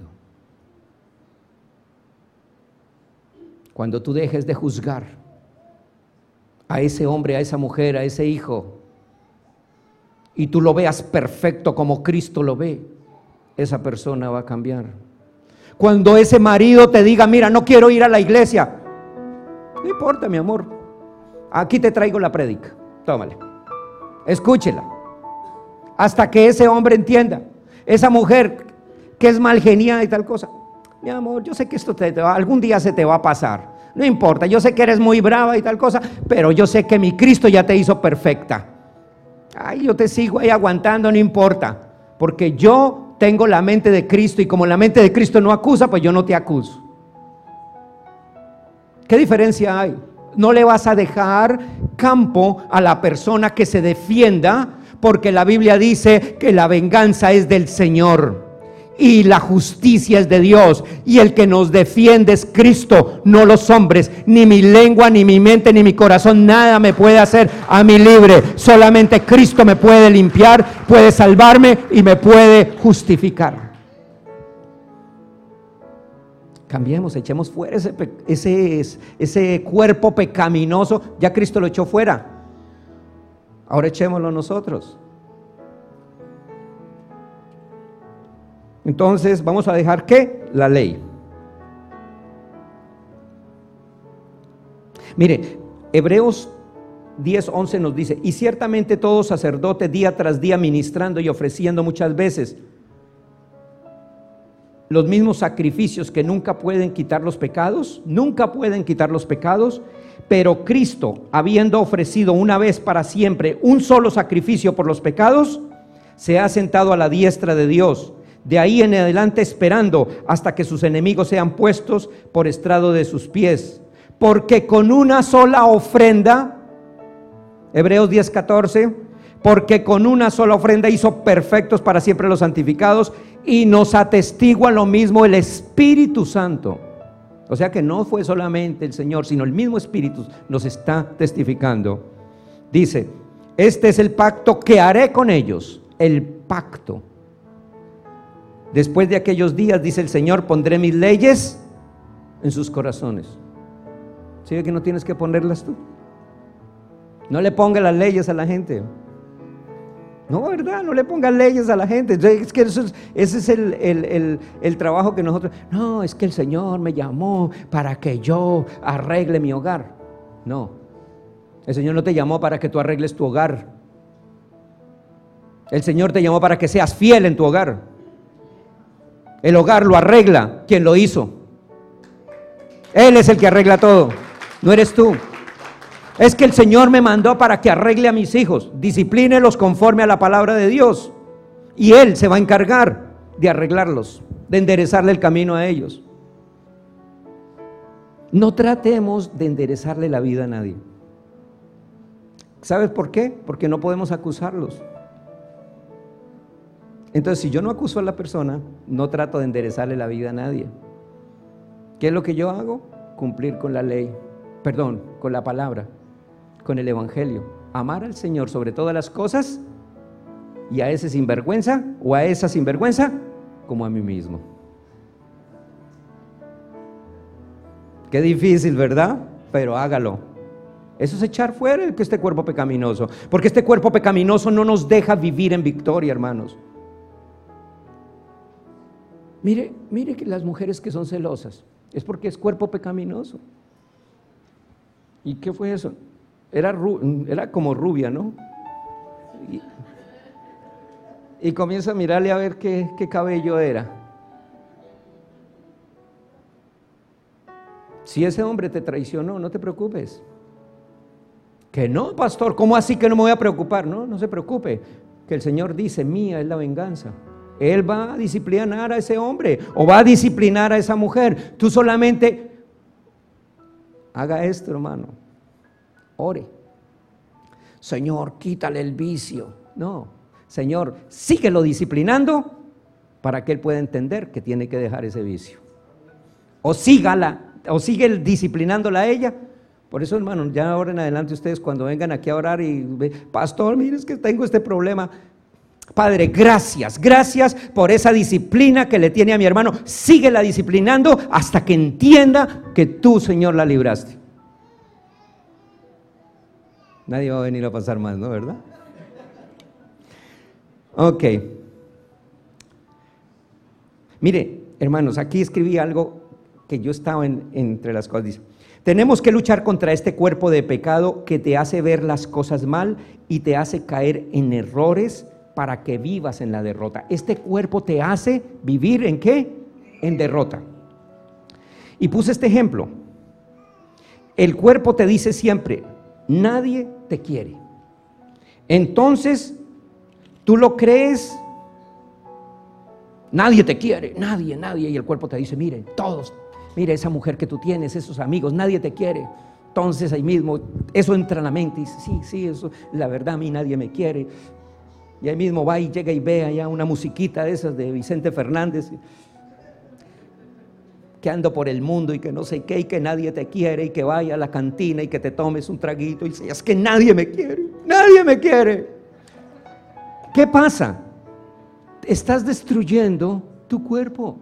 Cuando tú dejes de juzgar a ese hombre, a esa mujer, a ese hijo, y tú lo veas perfecto como Cristo lo ve, esa persona va a cambiar. Cuando ese marido te diga, mira, no quiero ir a la iglesia, no importa, mi amor, aquí te traigo la prédica, tómale, escúchela, hasta que ese hombre entienda. Esa mujer que es mal geniada y tal cosa. Mi amor, yo sé que esto te, te va, algún día se te va a pasar. No importa, yo sé que eres muy brava y tal cosa, pero yo sé que mi Cristo ya te hizo perfecta. Ay, yo te sigo ahí aguantando, no importa, porque yo tengo la mente de Cristo y como la mente de Cristo no acusa, pues yo no te acuso. ¿Qué diferencia hay? No le vas a dejar campo a la persona que se defienda, porque la Biblia dice que la venganza es del Señor y la justicia es de Dios, y el que nos defiende es Cristo, no los hombres. Ni mi lengua, ni mi mente, ni mi corazón, nada me puede hacer a mí libre. Solamente Cristo me puede limpiar, puede salvarme y me puede justificar. Cambiemos, echemos fuera ese, ese, ese cuerpo pecaminoso. Ya Cristo lo echó fuera, ahora echémoslo nosotros. Entonces vamos a dejar ¿qué? La ley. Mire, Hebreos diez once nos dice: y ciertamente todo sacerdote día tras día ministrando y ofreciendo muchas veces los mismos sacrificios que nunca pueden quitar los pecados, nunca pueden quitar los pecados, pero Cristo, habiendo ofrecido una vez para siempre un solo sacrificio por los pecados, se ha sentado a la diestra de Dios, de ahí en adelante esperando hasta que sus enemigos sean puestos por estrado de sus pies, porque con una sola ofrenda, Hebreos diez catorce, porque con una sola ofrenda hizo perfectos para siempre los santificados, y nos atestigua lo mismo el Espíritu Santo. O sea que no fue solamente el Señor, sino el mismo Espíritu nos está testificando. Dice: este es el pacto que haré con ellos, el pacto. Después de aquellos días, dice el Señor, pondré mis leyes en sus corazones. ¿Sí ve que no tienes que ponerlas tú? No le ponga las leyes a la gente. No, ¿verdad? No le pongan leyes a la gente. Es que eso es, ese es el, el, el, el trabajo que nosotros... No, es que el Señor me llamó para que yo arregle mi hogar. No, el Señor no te llamó para que tú arregles tu hogar. El Señor te llamó para que seas fiel en tu hogar. El hogar lo arregla quien lo hizo. Él es el que arregla todo, no eres tú. Es que el Señor me mandó para que arregle a mis hijos, disciplínelos conforme a la palabra de Dios, y Él se va a encargar de arreglarlos, de enderezarle el camino a ellos. No tratemos de enderezarle la vida a nadie. ¿Sabes por qué? Porque no podemos acusarlos. Entonces, si yo no acuso a la persona, no trato de enderezarle la vida a nadie. ¿Qué es lo que yo hago? Cumplir con la ley, perdón, con la palabra, con el evangelio, amar al Señor sobre todas las cosas, y a ese sinvergüenza o a esa sinvergüenza como a mí mismo. Qué difícil, ¿verdad? Pero hágalo. Eso es echar fuera este cuerpo pecaminoso, porque este cuerpo pecaminoso no nos deja vivir en victoria, hermanos. Mire, mire que las mujeres que son celosas es porque es cuerpo pecaminoso. ¿Y qué fue eso? Era, ru, era como rubia, ¿no? Y, y comienza a mirarle a ver qué, qué cabello era. Si ese hombre te traicionó, no te preocupes. Que no, pastor, ¿cómo así que no me voy a preocupar? No, no se preocupe, que el Señor dice: mía es la venganza. Él va a disciplinar a ese hombre o va a disciplinar a esa mujer. Tú solamente haga esto, hermano. Ore. Señor, quítale el vicio. No, Señor, síguelo disciplinando para que él pueda entender que tiene que dejar ese vicio. O sígala, o sigue disciplinándola a ella. Por eso, hermano, ya ahora en adelante ustedes cuando vengan aquí a orar y pastor, mire, es que tengo este problema. Padre, gracias, gracias por esa disciplina que le tiene a mi hermano. Síguela disciplinando hasta que entienda que tú, Señor, la libraste. Nadie va a venir a pasar más, ¿no? ¿Verdad? Ok. Mire, hermanos, aquí escribí algo que yo estaba en, entre las cosas. Dice: tenemos que luchar contra este cuerpo de pecado que te hace ver las cosas mal y te hace caer en errores para que vivas en la derrota. Este cuerpo te hace vivir ¿en qué? En derrota. Y puse este ejemplo. El cuerpo te dice siempre, nadie te quiere. Entonces, tú lo crees, nadie te quiere, nadie, nadie. Y el cuerpo te dice, mire, todos, mire esa mujer que tú tienes, esos amigos, nadie te quiere. Entonces ahí mismo, eso entra en la mente y dice, sí, sí, eso, la verdad a mí nadie me quiere. Y ahí mismo va y llega y ve allá una musiquita de esas de Vicente Fernández, que ando por el mundo y que no sé qué, y que nadie te quiere, y que vaya a la cantina y que te tomes un traguito y dices, es que nadie me quiere, nadie me quiere. ¿Qué pasa? Estás destruyendo tu cuerpo.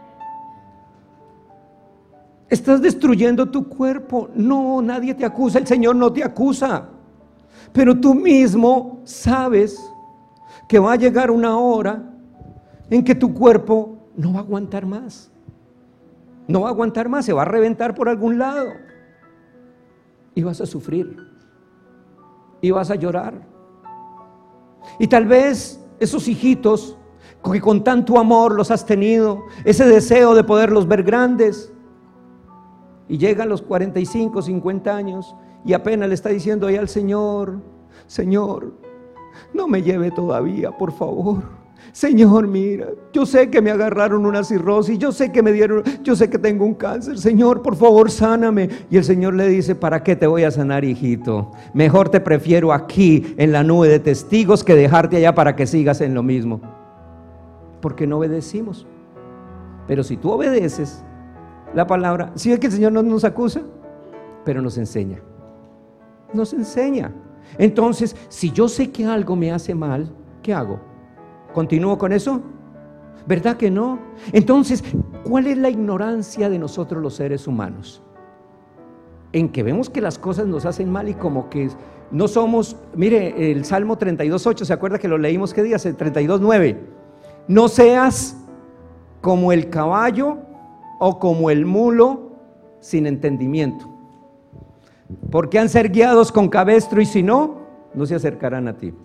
Estás destruyendo tu cuerpo. No, nadie te acusa, el Señor no te acusa, pero tú mismo sabes que va a llegar una hora en que tu cuerpo no va a aguantar más. No va a aguantar más, se va a reventar por algún lado. Y vas a sufrir. Y vas a llorar. Y tal vez esos hijitos que con tanto amor los has tenido, ese deseo de poderlos ver grandes, y llegan los cuarenta y cinco, cincuenta años y apenas le está diciendo ahí al Señor, Señor, no me lleve todavía, por favor. Señor, mira, yo sé que me agarraron una cirrosis, yo sé que me dieron, yo sé que tengo un cáncer, Señor, por favor, sáname. Y el Señor le dice, ¿para qué te voy a sanar, hijito? Mejor te prefiero aquí en la nube de testigos que dejarte allá para que sigas en lo mismo. Porque no obedecimos. Pero si tú obedeces la palabra, ¿sí ve que el Señor no nos acusa? Pero nos enseña. Nos enseña. Entonces, si yo sé que algo me hace mal, ¿qué hago? ¿Continúo con eso? ¿Verdad que no? Entonces, ¿cuál es la ignorancia de nosotros los seres humanos? En que vemos que las cosas nos hacen mal y como que no somos, mire, el Salmo treinta y dos, ocho, ¿se acuerda que lo leímos? ¿Qué día? treinta y dos, nueve. No seas como el caballo o como el mulo sin entendimiento, porque han ser guiados con cabestro y si no, no se acercarán a ti.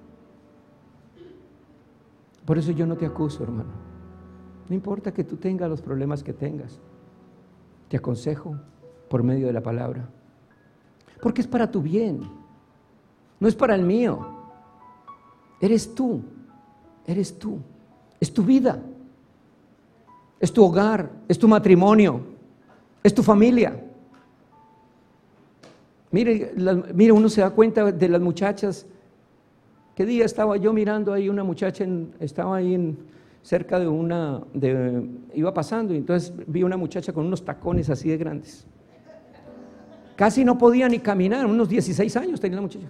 Por eso yo no te acuso, hermano. No importa que tú tengas los problemas que tengas, te aconsejo por medio de la palabra, porque es para tu bien, no es para el mío. Eres tú, eres tú, es tu vida, es tu hogar, es tu matrimonio, es tu familia. Mire, la, mire, uno se da cuenta de las muchachas. ¿Qué día estaba yo mirando ahí una muchacha, en, estaba ahí en, cerca de una, de, iba pasando y entonces vi una muchacha con unos tacones así de grandes. Casi no podía ni caminar, unos dieciséis años tenía la muchacha.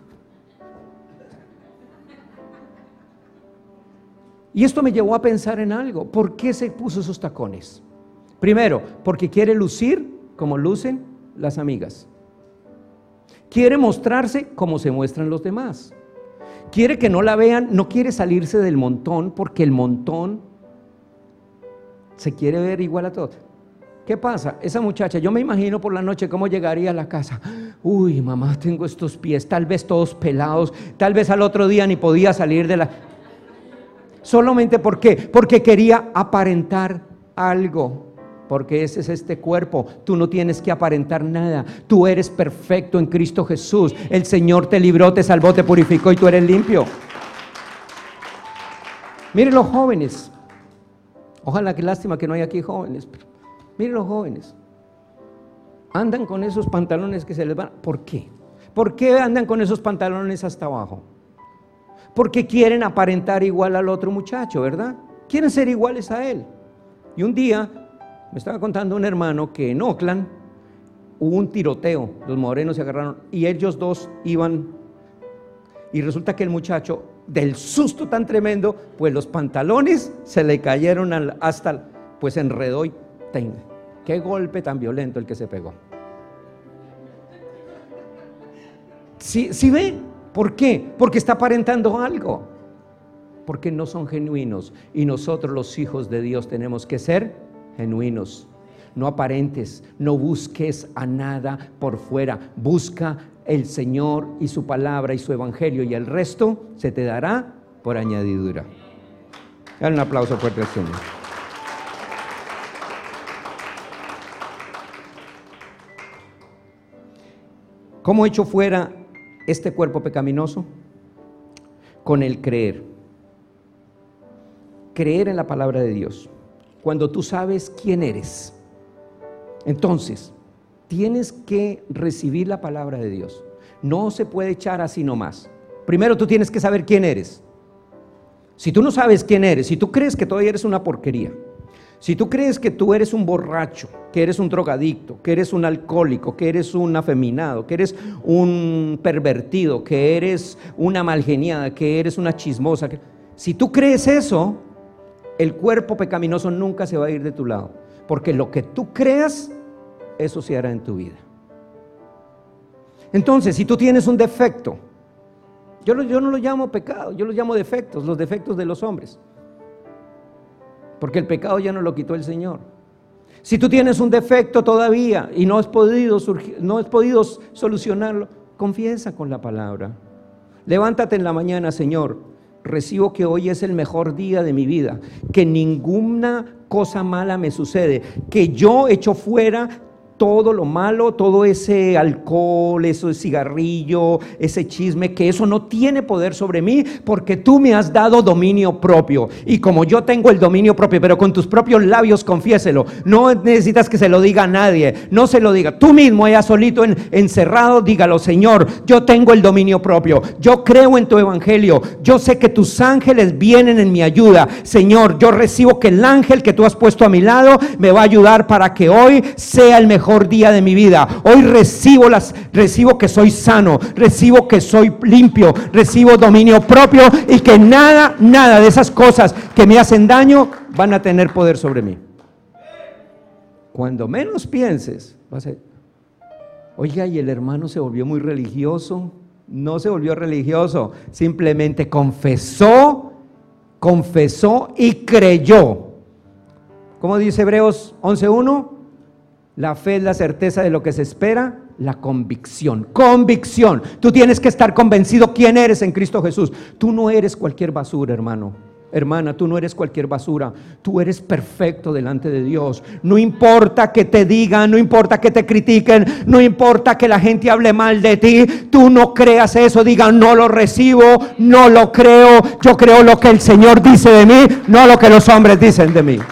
Y esto me llevó a pensar en algo. ¿Por qué se puso esos tacones? Primero, porque quiere lucir como lucen las amigas. Quiere mostrarse como se muestran los demás. Quiere que no la vean, no quiere salirse del montón, porque el montón se quiere ver igual a todos. ¿Qué pasa? Esa muchacha, yo me imagino por la noche cómo llegaría a la casa. Uy, mamá, tengo estos pies, tal vez todos pelados, tal vez al otro día ni podía salir de la... Solamente ¿por qué? Porque quería aparentar algo. Porque ese es este cuerpo. Tú no tienes que aparentar nada. Tú eres perfecto en Cristo Jesús. El Señor te libró, te salvó, te purificó y tú eres limpio. Miren los jóvenes. Ojalá, qué lástima que no hay aquí jóvenes. Pero miren los jóvenes. Andan con esos pantalones que se les van. ¿Por qué? ¿Por qué andan con esos pantalones hasta abajo? Porque quieren aparentar igual al otro muchacho, ¿verdad? Quieren ser iguales a él. Y un día me estaba contando un hermano que en Oakland hubo un tiroteo, los morenos se agarraron y ellos dos iban, y resulta que el muchacho, del susto tan tremendo, pues los pantalones se le cayeron al, hasta, pues se enredó y tenga, qué golpe tan violento el que se pegó. ¿Sí, sí ve? ¿Por qué? Porque está aparentando algo, porque no son genuinos, y nosotros los hijos de Dios tenemos que ser genuinos. No aparentes, no busques a nada por fuera, busca el Señor y su palabra y su evangelio, y el resto se te dará por añadidura. Dale un aplauso fuerte al Señor. ¿Cómo echo fuera este cuerpo pecaminoso? Con el creer. Creer en la palabra de Dios. Cuando tú sabes quién eres, entonces tienes que recibir la palabra de Dios. No se puede echar así nomás. Primero tú tienes que saber quién eres. Si tú no sabes quién eres, si tú crees que todavía eres una porquería, si tú crees que tú eres un borracho, que eres un drogadicto, que eres un alcohólico, que eres un afeminado, que eres un pervertido, que eres una malgeniada, que eres una chismosa, que... si tú crees eso, el cuerpo pecaminoso nunca se va a ir de tu lado, porque lo que tú creas, eso se hará en tu vida. Entonces, si tú tienes un defecto, yo, lo, yo no lo llamo pecado, yo lo llamo defectos, los defectos de los hombres, porque el pecado ya no lo quitó el Señor. Si tú tienes un defecto todavía y no has podido, surgir, no has podido solucionarlo, confiesa con la palabra. Levántate en la mañana: Señor, recibo que hoy es el mejor día de mi vida, que ninguna cosa mala me sucede, que yo echo fuera todo lo malo, todo ese alcohol, ese cigarrillo, ese chisme, que eso no tiene poder sobre mí, porque tú me has dado dominio propio. Y como yo tengo el dominio propio, pero con tus propios labios confiéselo, no necesitas que se lo diga a nadie, no se lo diga, tú mismo allá solito en, encerrado, dígalo: Señor, yo tengo el dominio propio, yo creo en tu evangelio, yo sé que tus ángeles vienen en mi ayuda. Señor, yo recibo que el ángel que tú has puesto a mi lado me va a ayudar para que hoy sea el mejor día de mi vida. Hoy recibo las, recibo que soy sano, recibo que soy limpio, recibo dominio propio, y que nada, nada de esas cosas que me hacen daño van a tener poder sobre mí. Cuando menos pienses, vas a decir: oiga, y el hermano se volvió muy religioso. No se volvió religioso, simplemente confesó, confesó y creyó. ¿Cómo dice Hebreos once uno? La fe es la certeza de lo que se espera, la convicción. Convicción. Tú tienes que estar convencido quién eres en Cristo Jesús. Tú no eres cualquier basura, hermano. Hermana, tú no eres cualquier basura. Tú eres perfecto delante de Dios. No importa que te digan, no importa que te critiquen, no importa que la gente hable mal de ti. Tú no creas eso. Digan: no lo recibo, no lo creo. Yo creo lo que el Señor dice de mí, no lo que los hombres dicen de mí.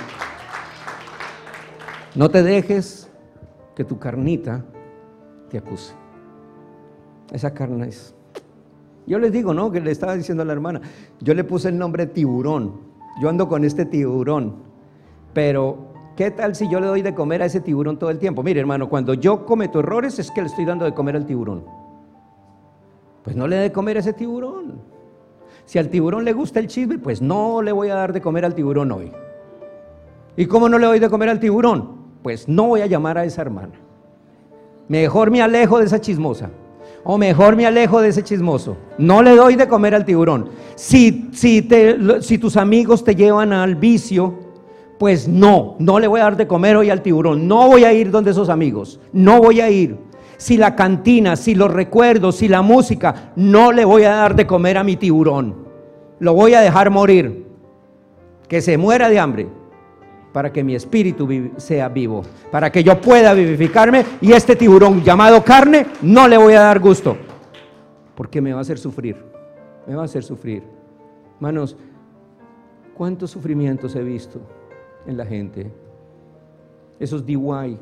No te dejes que tu carnita te acuse. Esa carne es... Yo les digo, ¿no? Que le estaba diciendo a la hermana, yo le puse el nombre tiburón. Yo ando con este tiburón. Pero, ¿qué tal si yo le doy de comer a ese tiburón todo el tiempo? Mire, hermano, cuando yo cometo errores es que le estoy dando de comer al tiburón. Pues no le dé de comer a ese tiburón. Si al tiburón le gusta el chisme, pues no le voy a dar de comer al tiburón hoy. ¿Y cómo no le doy de comer al tiburón? Pues no voy a llamar a esa hermana. Mejor me alejo de esa chismosa, o mejor me alejo de ese chismoso. No le doy de comer al tiburón. Si, si, te, si tus amigos te llevan al vicio, pues no, no le voy a dar de comer hoy al tiburón. No voy a ir donde esos amigos, no voy a ir. Si la cantina, si los recuerdos, si la música, no le voy a dar de comer a mi tiburón. Lo voy a dejar morir, que se muera de hambre, para que mi espíritu sea vivo, para que yo pueda vivificarme, y este tiburón llamado carne no le voy a dar gusto, porque me va a hacer sufrir, me va a hacer sufrir. Hermanos, ¿cuántos sufrimientos he visto en la gente? Esos D Y,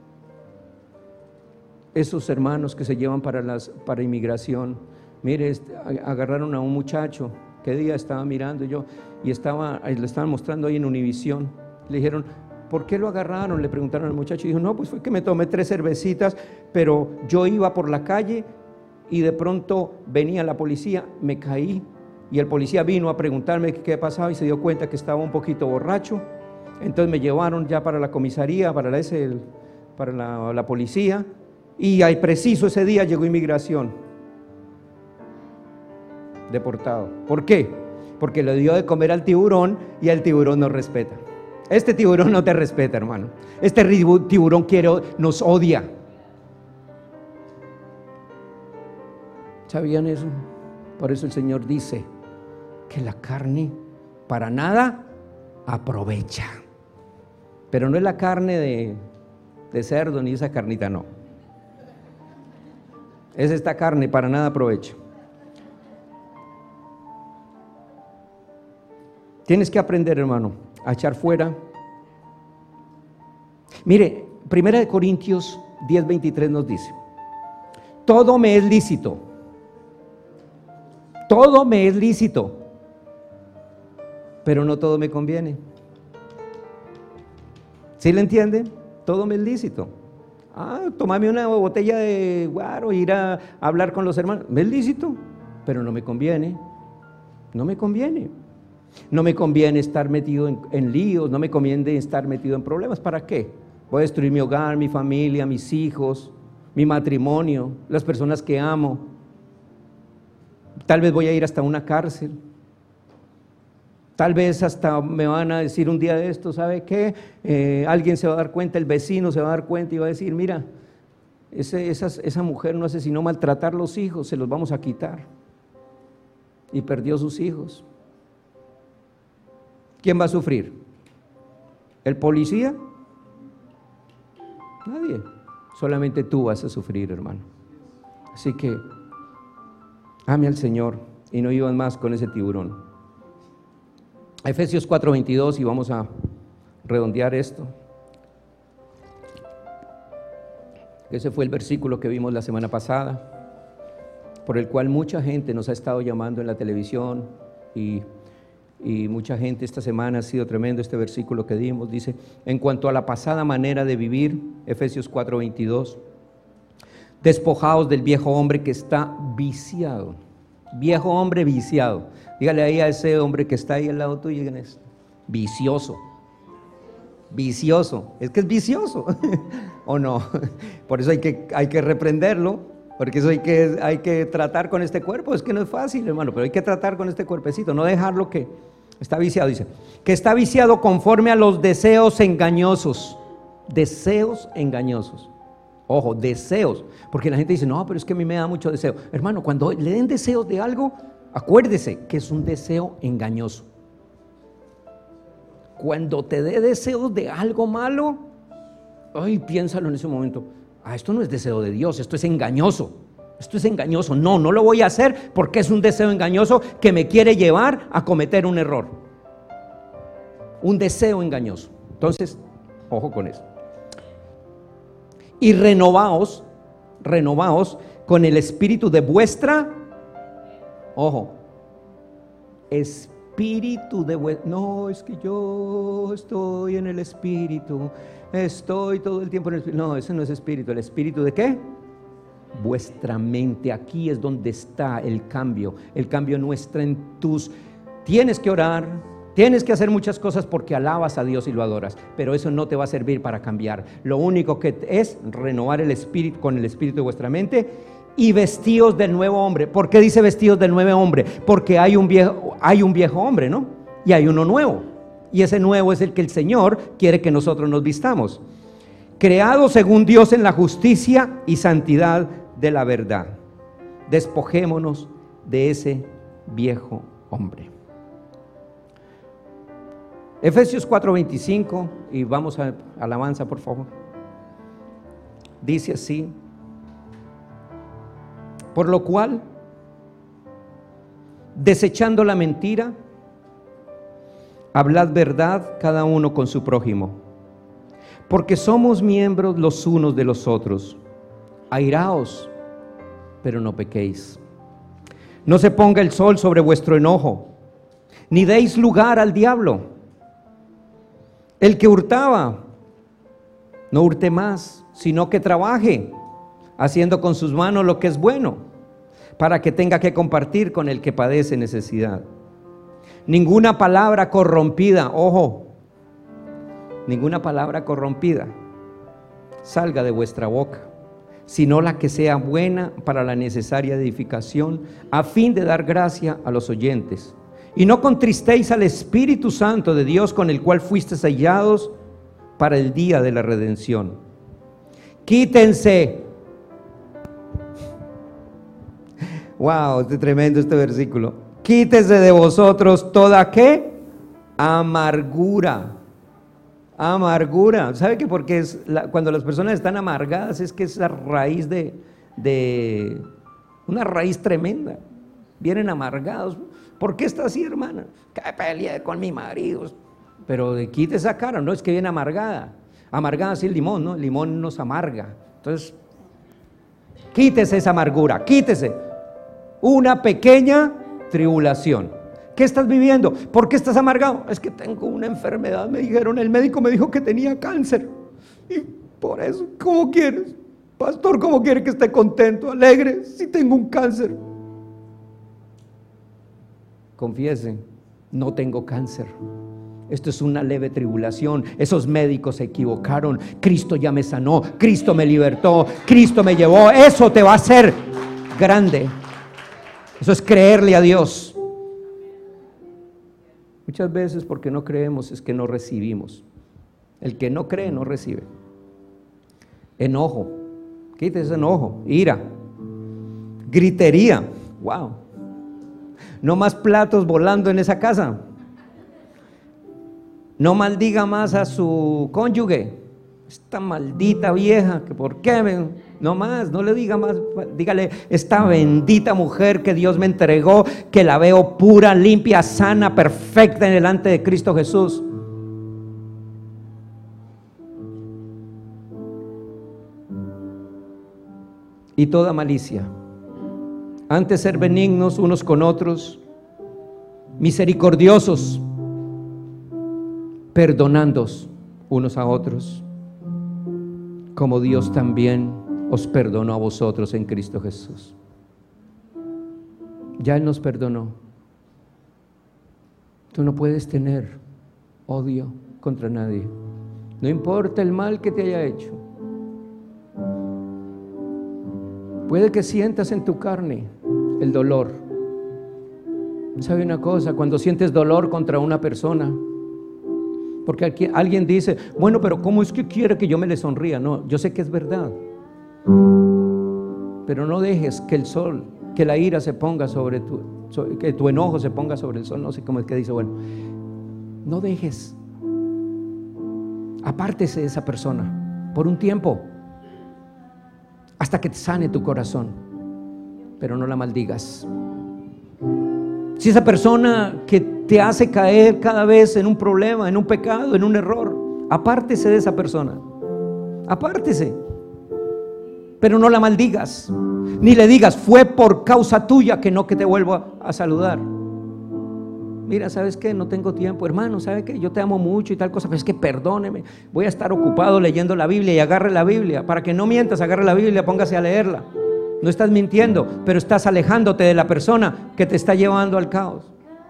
esos hermanos que se llevan para, las, para inmigración. Mire, este, agarraron a un muchacho, ¿qué día estaba mirando yo? Y estaba, le estaban mostrando ahí en Univisión. Le dijeron: ¿por qué lo agarraron? Le preguntaron al muchacho y dijo: no, pues fue que me tomé tres cervecitas, pero yo iba por la calle y de pronto venía la policía, me caí, y el policía vino a preguntarme qué pasaba y se dio cuenta que estaba un poquito borracho. Entonces me llevaron ya para la comisaría, para la, ese, para la, la policía, y ahí preciso ese día llegó inmigración. Deportado. ¿Por qué? Porque le dio de comer al tiburón y el tiburón no respeta. Este tiburón no te respeta, hermano. Este tiburón quiere, nos odia. ¿Sabían eso? Por eso el Señor dice que la carne para nada aprovecha. Pero no es la carne de, de cerdo ni esa carnita, no. Es esta carne para nada aprovecha. Tienes que aprender, hermano, a echar fuera. Mire, Primera de Corintios diez veintitrés nos dice: todo me es lícito, todo me es lícito, pero no todo me conviene. ¿Sí le entiende? Todo me es lícito. Ah, tomarme una botella de guaro, ir a hablar con los hermanos, me es lícito, pero no me conviene. No me conviene. No me conviene estar metido en, en líos, no me conviene estar metido en problemas. ¿Para qué? Voy a destruir mi hogar, mi familia, mis hijos, mi matrimonio, las personas que amo. Tal vez voy a ir hasta una cárcel. Tal vez hasta me van a decir un día de esto, ¿sabe qué? Eh, alguien se va a dar cuenta, el vecino se va a dar cuenta y va a decir: mira, ese, esa, esa mujer no hace sino maltratar los hijos, se los vamos a quitar. Y perdió sus hijos. ¿Quién va a sufrir? ¿El policía? Nadie. Solamente tú vas a sufrir, hermano. Así que ame al Señor y no vivas más con ese tiburón. Efesios cuatro veintidós, y vamos a redondear esto. Ese fue el versículo que vimos la semana pasada, por el cual mucha gente nos ha estado llamando en la televisión y Y mucha gente esta semana ha sido tremendo este versículo que dimos. Dice: en cuanto a la pasada manera de vivir, Efesios cuatro veintidós, despojaos del viejo hombre que está viciado. Viejo hombre viciado. Dígale ahí a ese hombre que está ahí al lado tuyo: vicioso. Vicioso. Es que es vicioso. ¿O no? Por eso hay que, hay que reprenderlo. Porque eso hay que, hay que tratar con este cuerpo. Es que no es fácil, hermano, pero hay que tratar con este cuerpecito, no dejarlo que está viciado. Dice, que está viciado conforme a los deseos engañosos. Deseos engañosos. Ojo, deseos. Porque la gente dice: no, pero es que a mí me da mucho deseo. Hermano, cuando le den deseos de algo, acuérdese que es un deseo engañoso. Cuando te dé deseos de algo malo, ay, piénsalo en ese momento: ah, esto no es deseo de Dios, esto es engañoso, esto es engañoso, no, no lo voy a hacer porque es un deseo engañoso que me quiere llevar a cometer un error, un deseo engañoso. Entonces, ojo con eso. Y renovaos, renovaos con el espíritu de vuestra, ojo, espíritu de vuestra, no, es que yo estoy en el espíritu, estoy todo el tiempo en el espíritu. No, ese no es espíritu. ¿El espíritu de qué? Vuestra mente. Aquí es donde está el cambio. El cambio no está en tus... Tienes que orar, tienes que hacer muchas cosas porque alabas a Dios y lo adoras, pero eso no te va a servir para cambiar. Lo único que es renovar el espíritu con el espíritu de vuestra mente y vestíos del nuevo hombre. ¿Por qué dice vestíos del nuevo hombre? Porque hay un viejo, hay un viejo hombre, ¿no? Y hay uno nuevo. Y ese nuevo es el que el Señor quiere que nosotros nos vistamos. Creado según Dios en la justicia y santidad de la verdad. Despojémonos de ese viejo hombre. Efesios cuatro veinticinco, y vamos a alabanza, por favor. Dice así: por lo cual, desechando la mentira, hablad verdad cada uno con su prójimo, porque somos miembros los unos de los otros. Airaos, pero no pequéis. No se ponga el sol sobre vuestro enojo, ni deis lugar al diablo. El que hurtaba, no hurte más, sino que trabaje, haciendo con sus manos lo que es bueno, para que tenga que compartir con el que padece necesidad. Ninguna palabra corrompida, ojo, ninguna palabra corrompida salga de vuestra boca, sino la que sea buena para la necesaria edificación, a fin de dar gracia a los oyentes. Y no contristéis al Espíritu Santo de Dios, con el cual fuisteis sellados para el día de la redención. Quítense. Wow, es tremendo este versículo. quítese de vosotros toda ¿qué? Amargura. Amargura. ¿Sabe que porque es la, cuando las personas están amargadas es que es la raíz de, de una raíz tremenda? Vienen amargados. ¿Por qué está así, hermana? Que peleé con mi marido. Pero de quite esa cara, no es que viene amargada. Amargada así el limón, ¿no? El limón nos amarga. Entonces, quítese esa amargura, quítese. Una pequeña tribulación. ¿Qué estás viviendo? ¿Por qué estás amargado? Es que tengo una enfermedad, me dijeron, el médico me dijo que tenía cáncer. Y por eso, ¿cómo quieres? Pastor, ¿cómo quiere que esté contento, alegre, si tengo un cáncer? Confiese, no tengo cáncer. Esto es una leve tribulación. Esos médicos se equivocaron. Cristo ya me sanó, Cristo me libertó, Cristo me llevó. Eso te va a hacer grande. Eso es creerle a Dios. Muchas veces porque no creemos es que no recibimos. El que no cree no recibe. Enojo, quítese ese enojo. Ira, gritería. Wow. No más platos volando en esa casa. No maldiga más a su cónyuge. Esta maldita vieja, que por qué me... No más, no le diga más. Dígale, esta bendita mujer que Dios me entregó, que la veo pura, limpia, sana, perfecta en delante de Cristo Jesús. Y toda malicia. Antes ser benignos unos con otros, misericordiosos, perdonándoos unos a otros, como Dios también os perdonó a vosotros en Cristo Jesús. Ya Él nos perdonó. Tú no puedes tener odio contra nadie, no importa el mal que te haya hecho. Puede que sientas en tu carne el dolor. ¿Sabe una cosa? Cuando sientes dolor contra una persona, porque aquí alguien dice, bueno, pero ¿cómo es que quiere que yo me le sonría? No, yo sé que es verdad, pero no dejes que el sol, que la ira se ponga sobre tu, que tu enojo se ponga sobre el sol. No sé cómo es que dice, bueno, no dejes, apártese de esa persona por un tiempo, hasta que te sane tu corazón, pero no la maldigas. Si esa persona que te hace caer cada vez en un problema, en un pecado, en un error, apártese de esa persona, apártese, pero no la maldigas, ni le digas, fue por causa tuya que no que te vuelvo a, a saludar. Mira, ¿sabes qué? No tengo tiempo, hermano, ¿sabes qué? Yo te amo mucho y tal cosa, pero es que perdóneme, voy a estar ocupado leyendo la Biblia. Y agarre la Biblia, para que no mientas, agarre la Biblia, póngase a leerla. No estás mintiendo, pero estás alejándote de la persona que te está llevando al caos.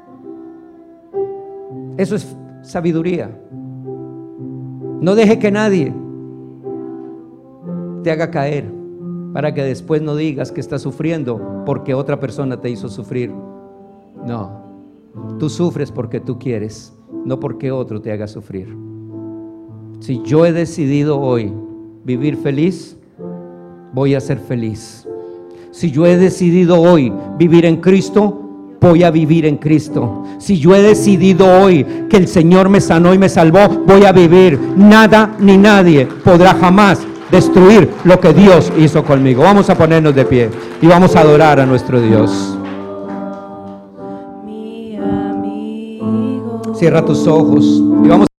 Eso es sabiduría. No deje que nadie te haga caer, para que después no digas que estás sufriendo porque otra persona te hizo sufrir. No, tú sufres porque tú quieres, no porque otro te haga sufrir. Si yo he decidido hoy vivir feliz, voy a ser feliz. Si yo he decidido hoy vivir en Cristo, voy a vivir en Cristo. Si yo he decidido hoy que el Señor me sanó y me salvó, voy a vivir. Nada ni nadie podrá jamás destruir lo que Dios hizo conmigo. Vamos a ponernos de pie y vamos a adorar a nuestro Dios. Cierra tus ojos y vamos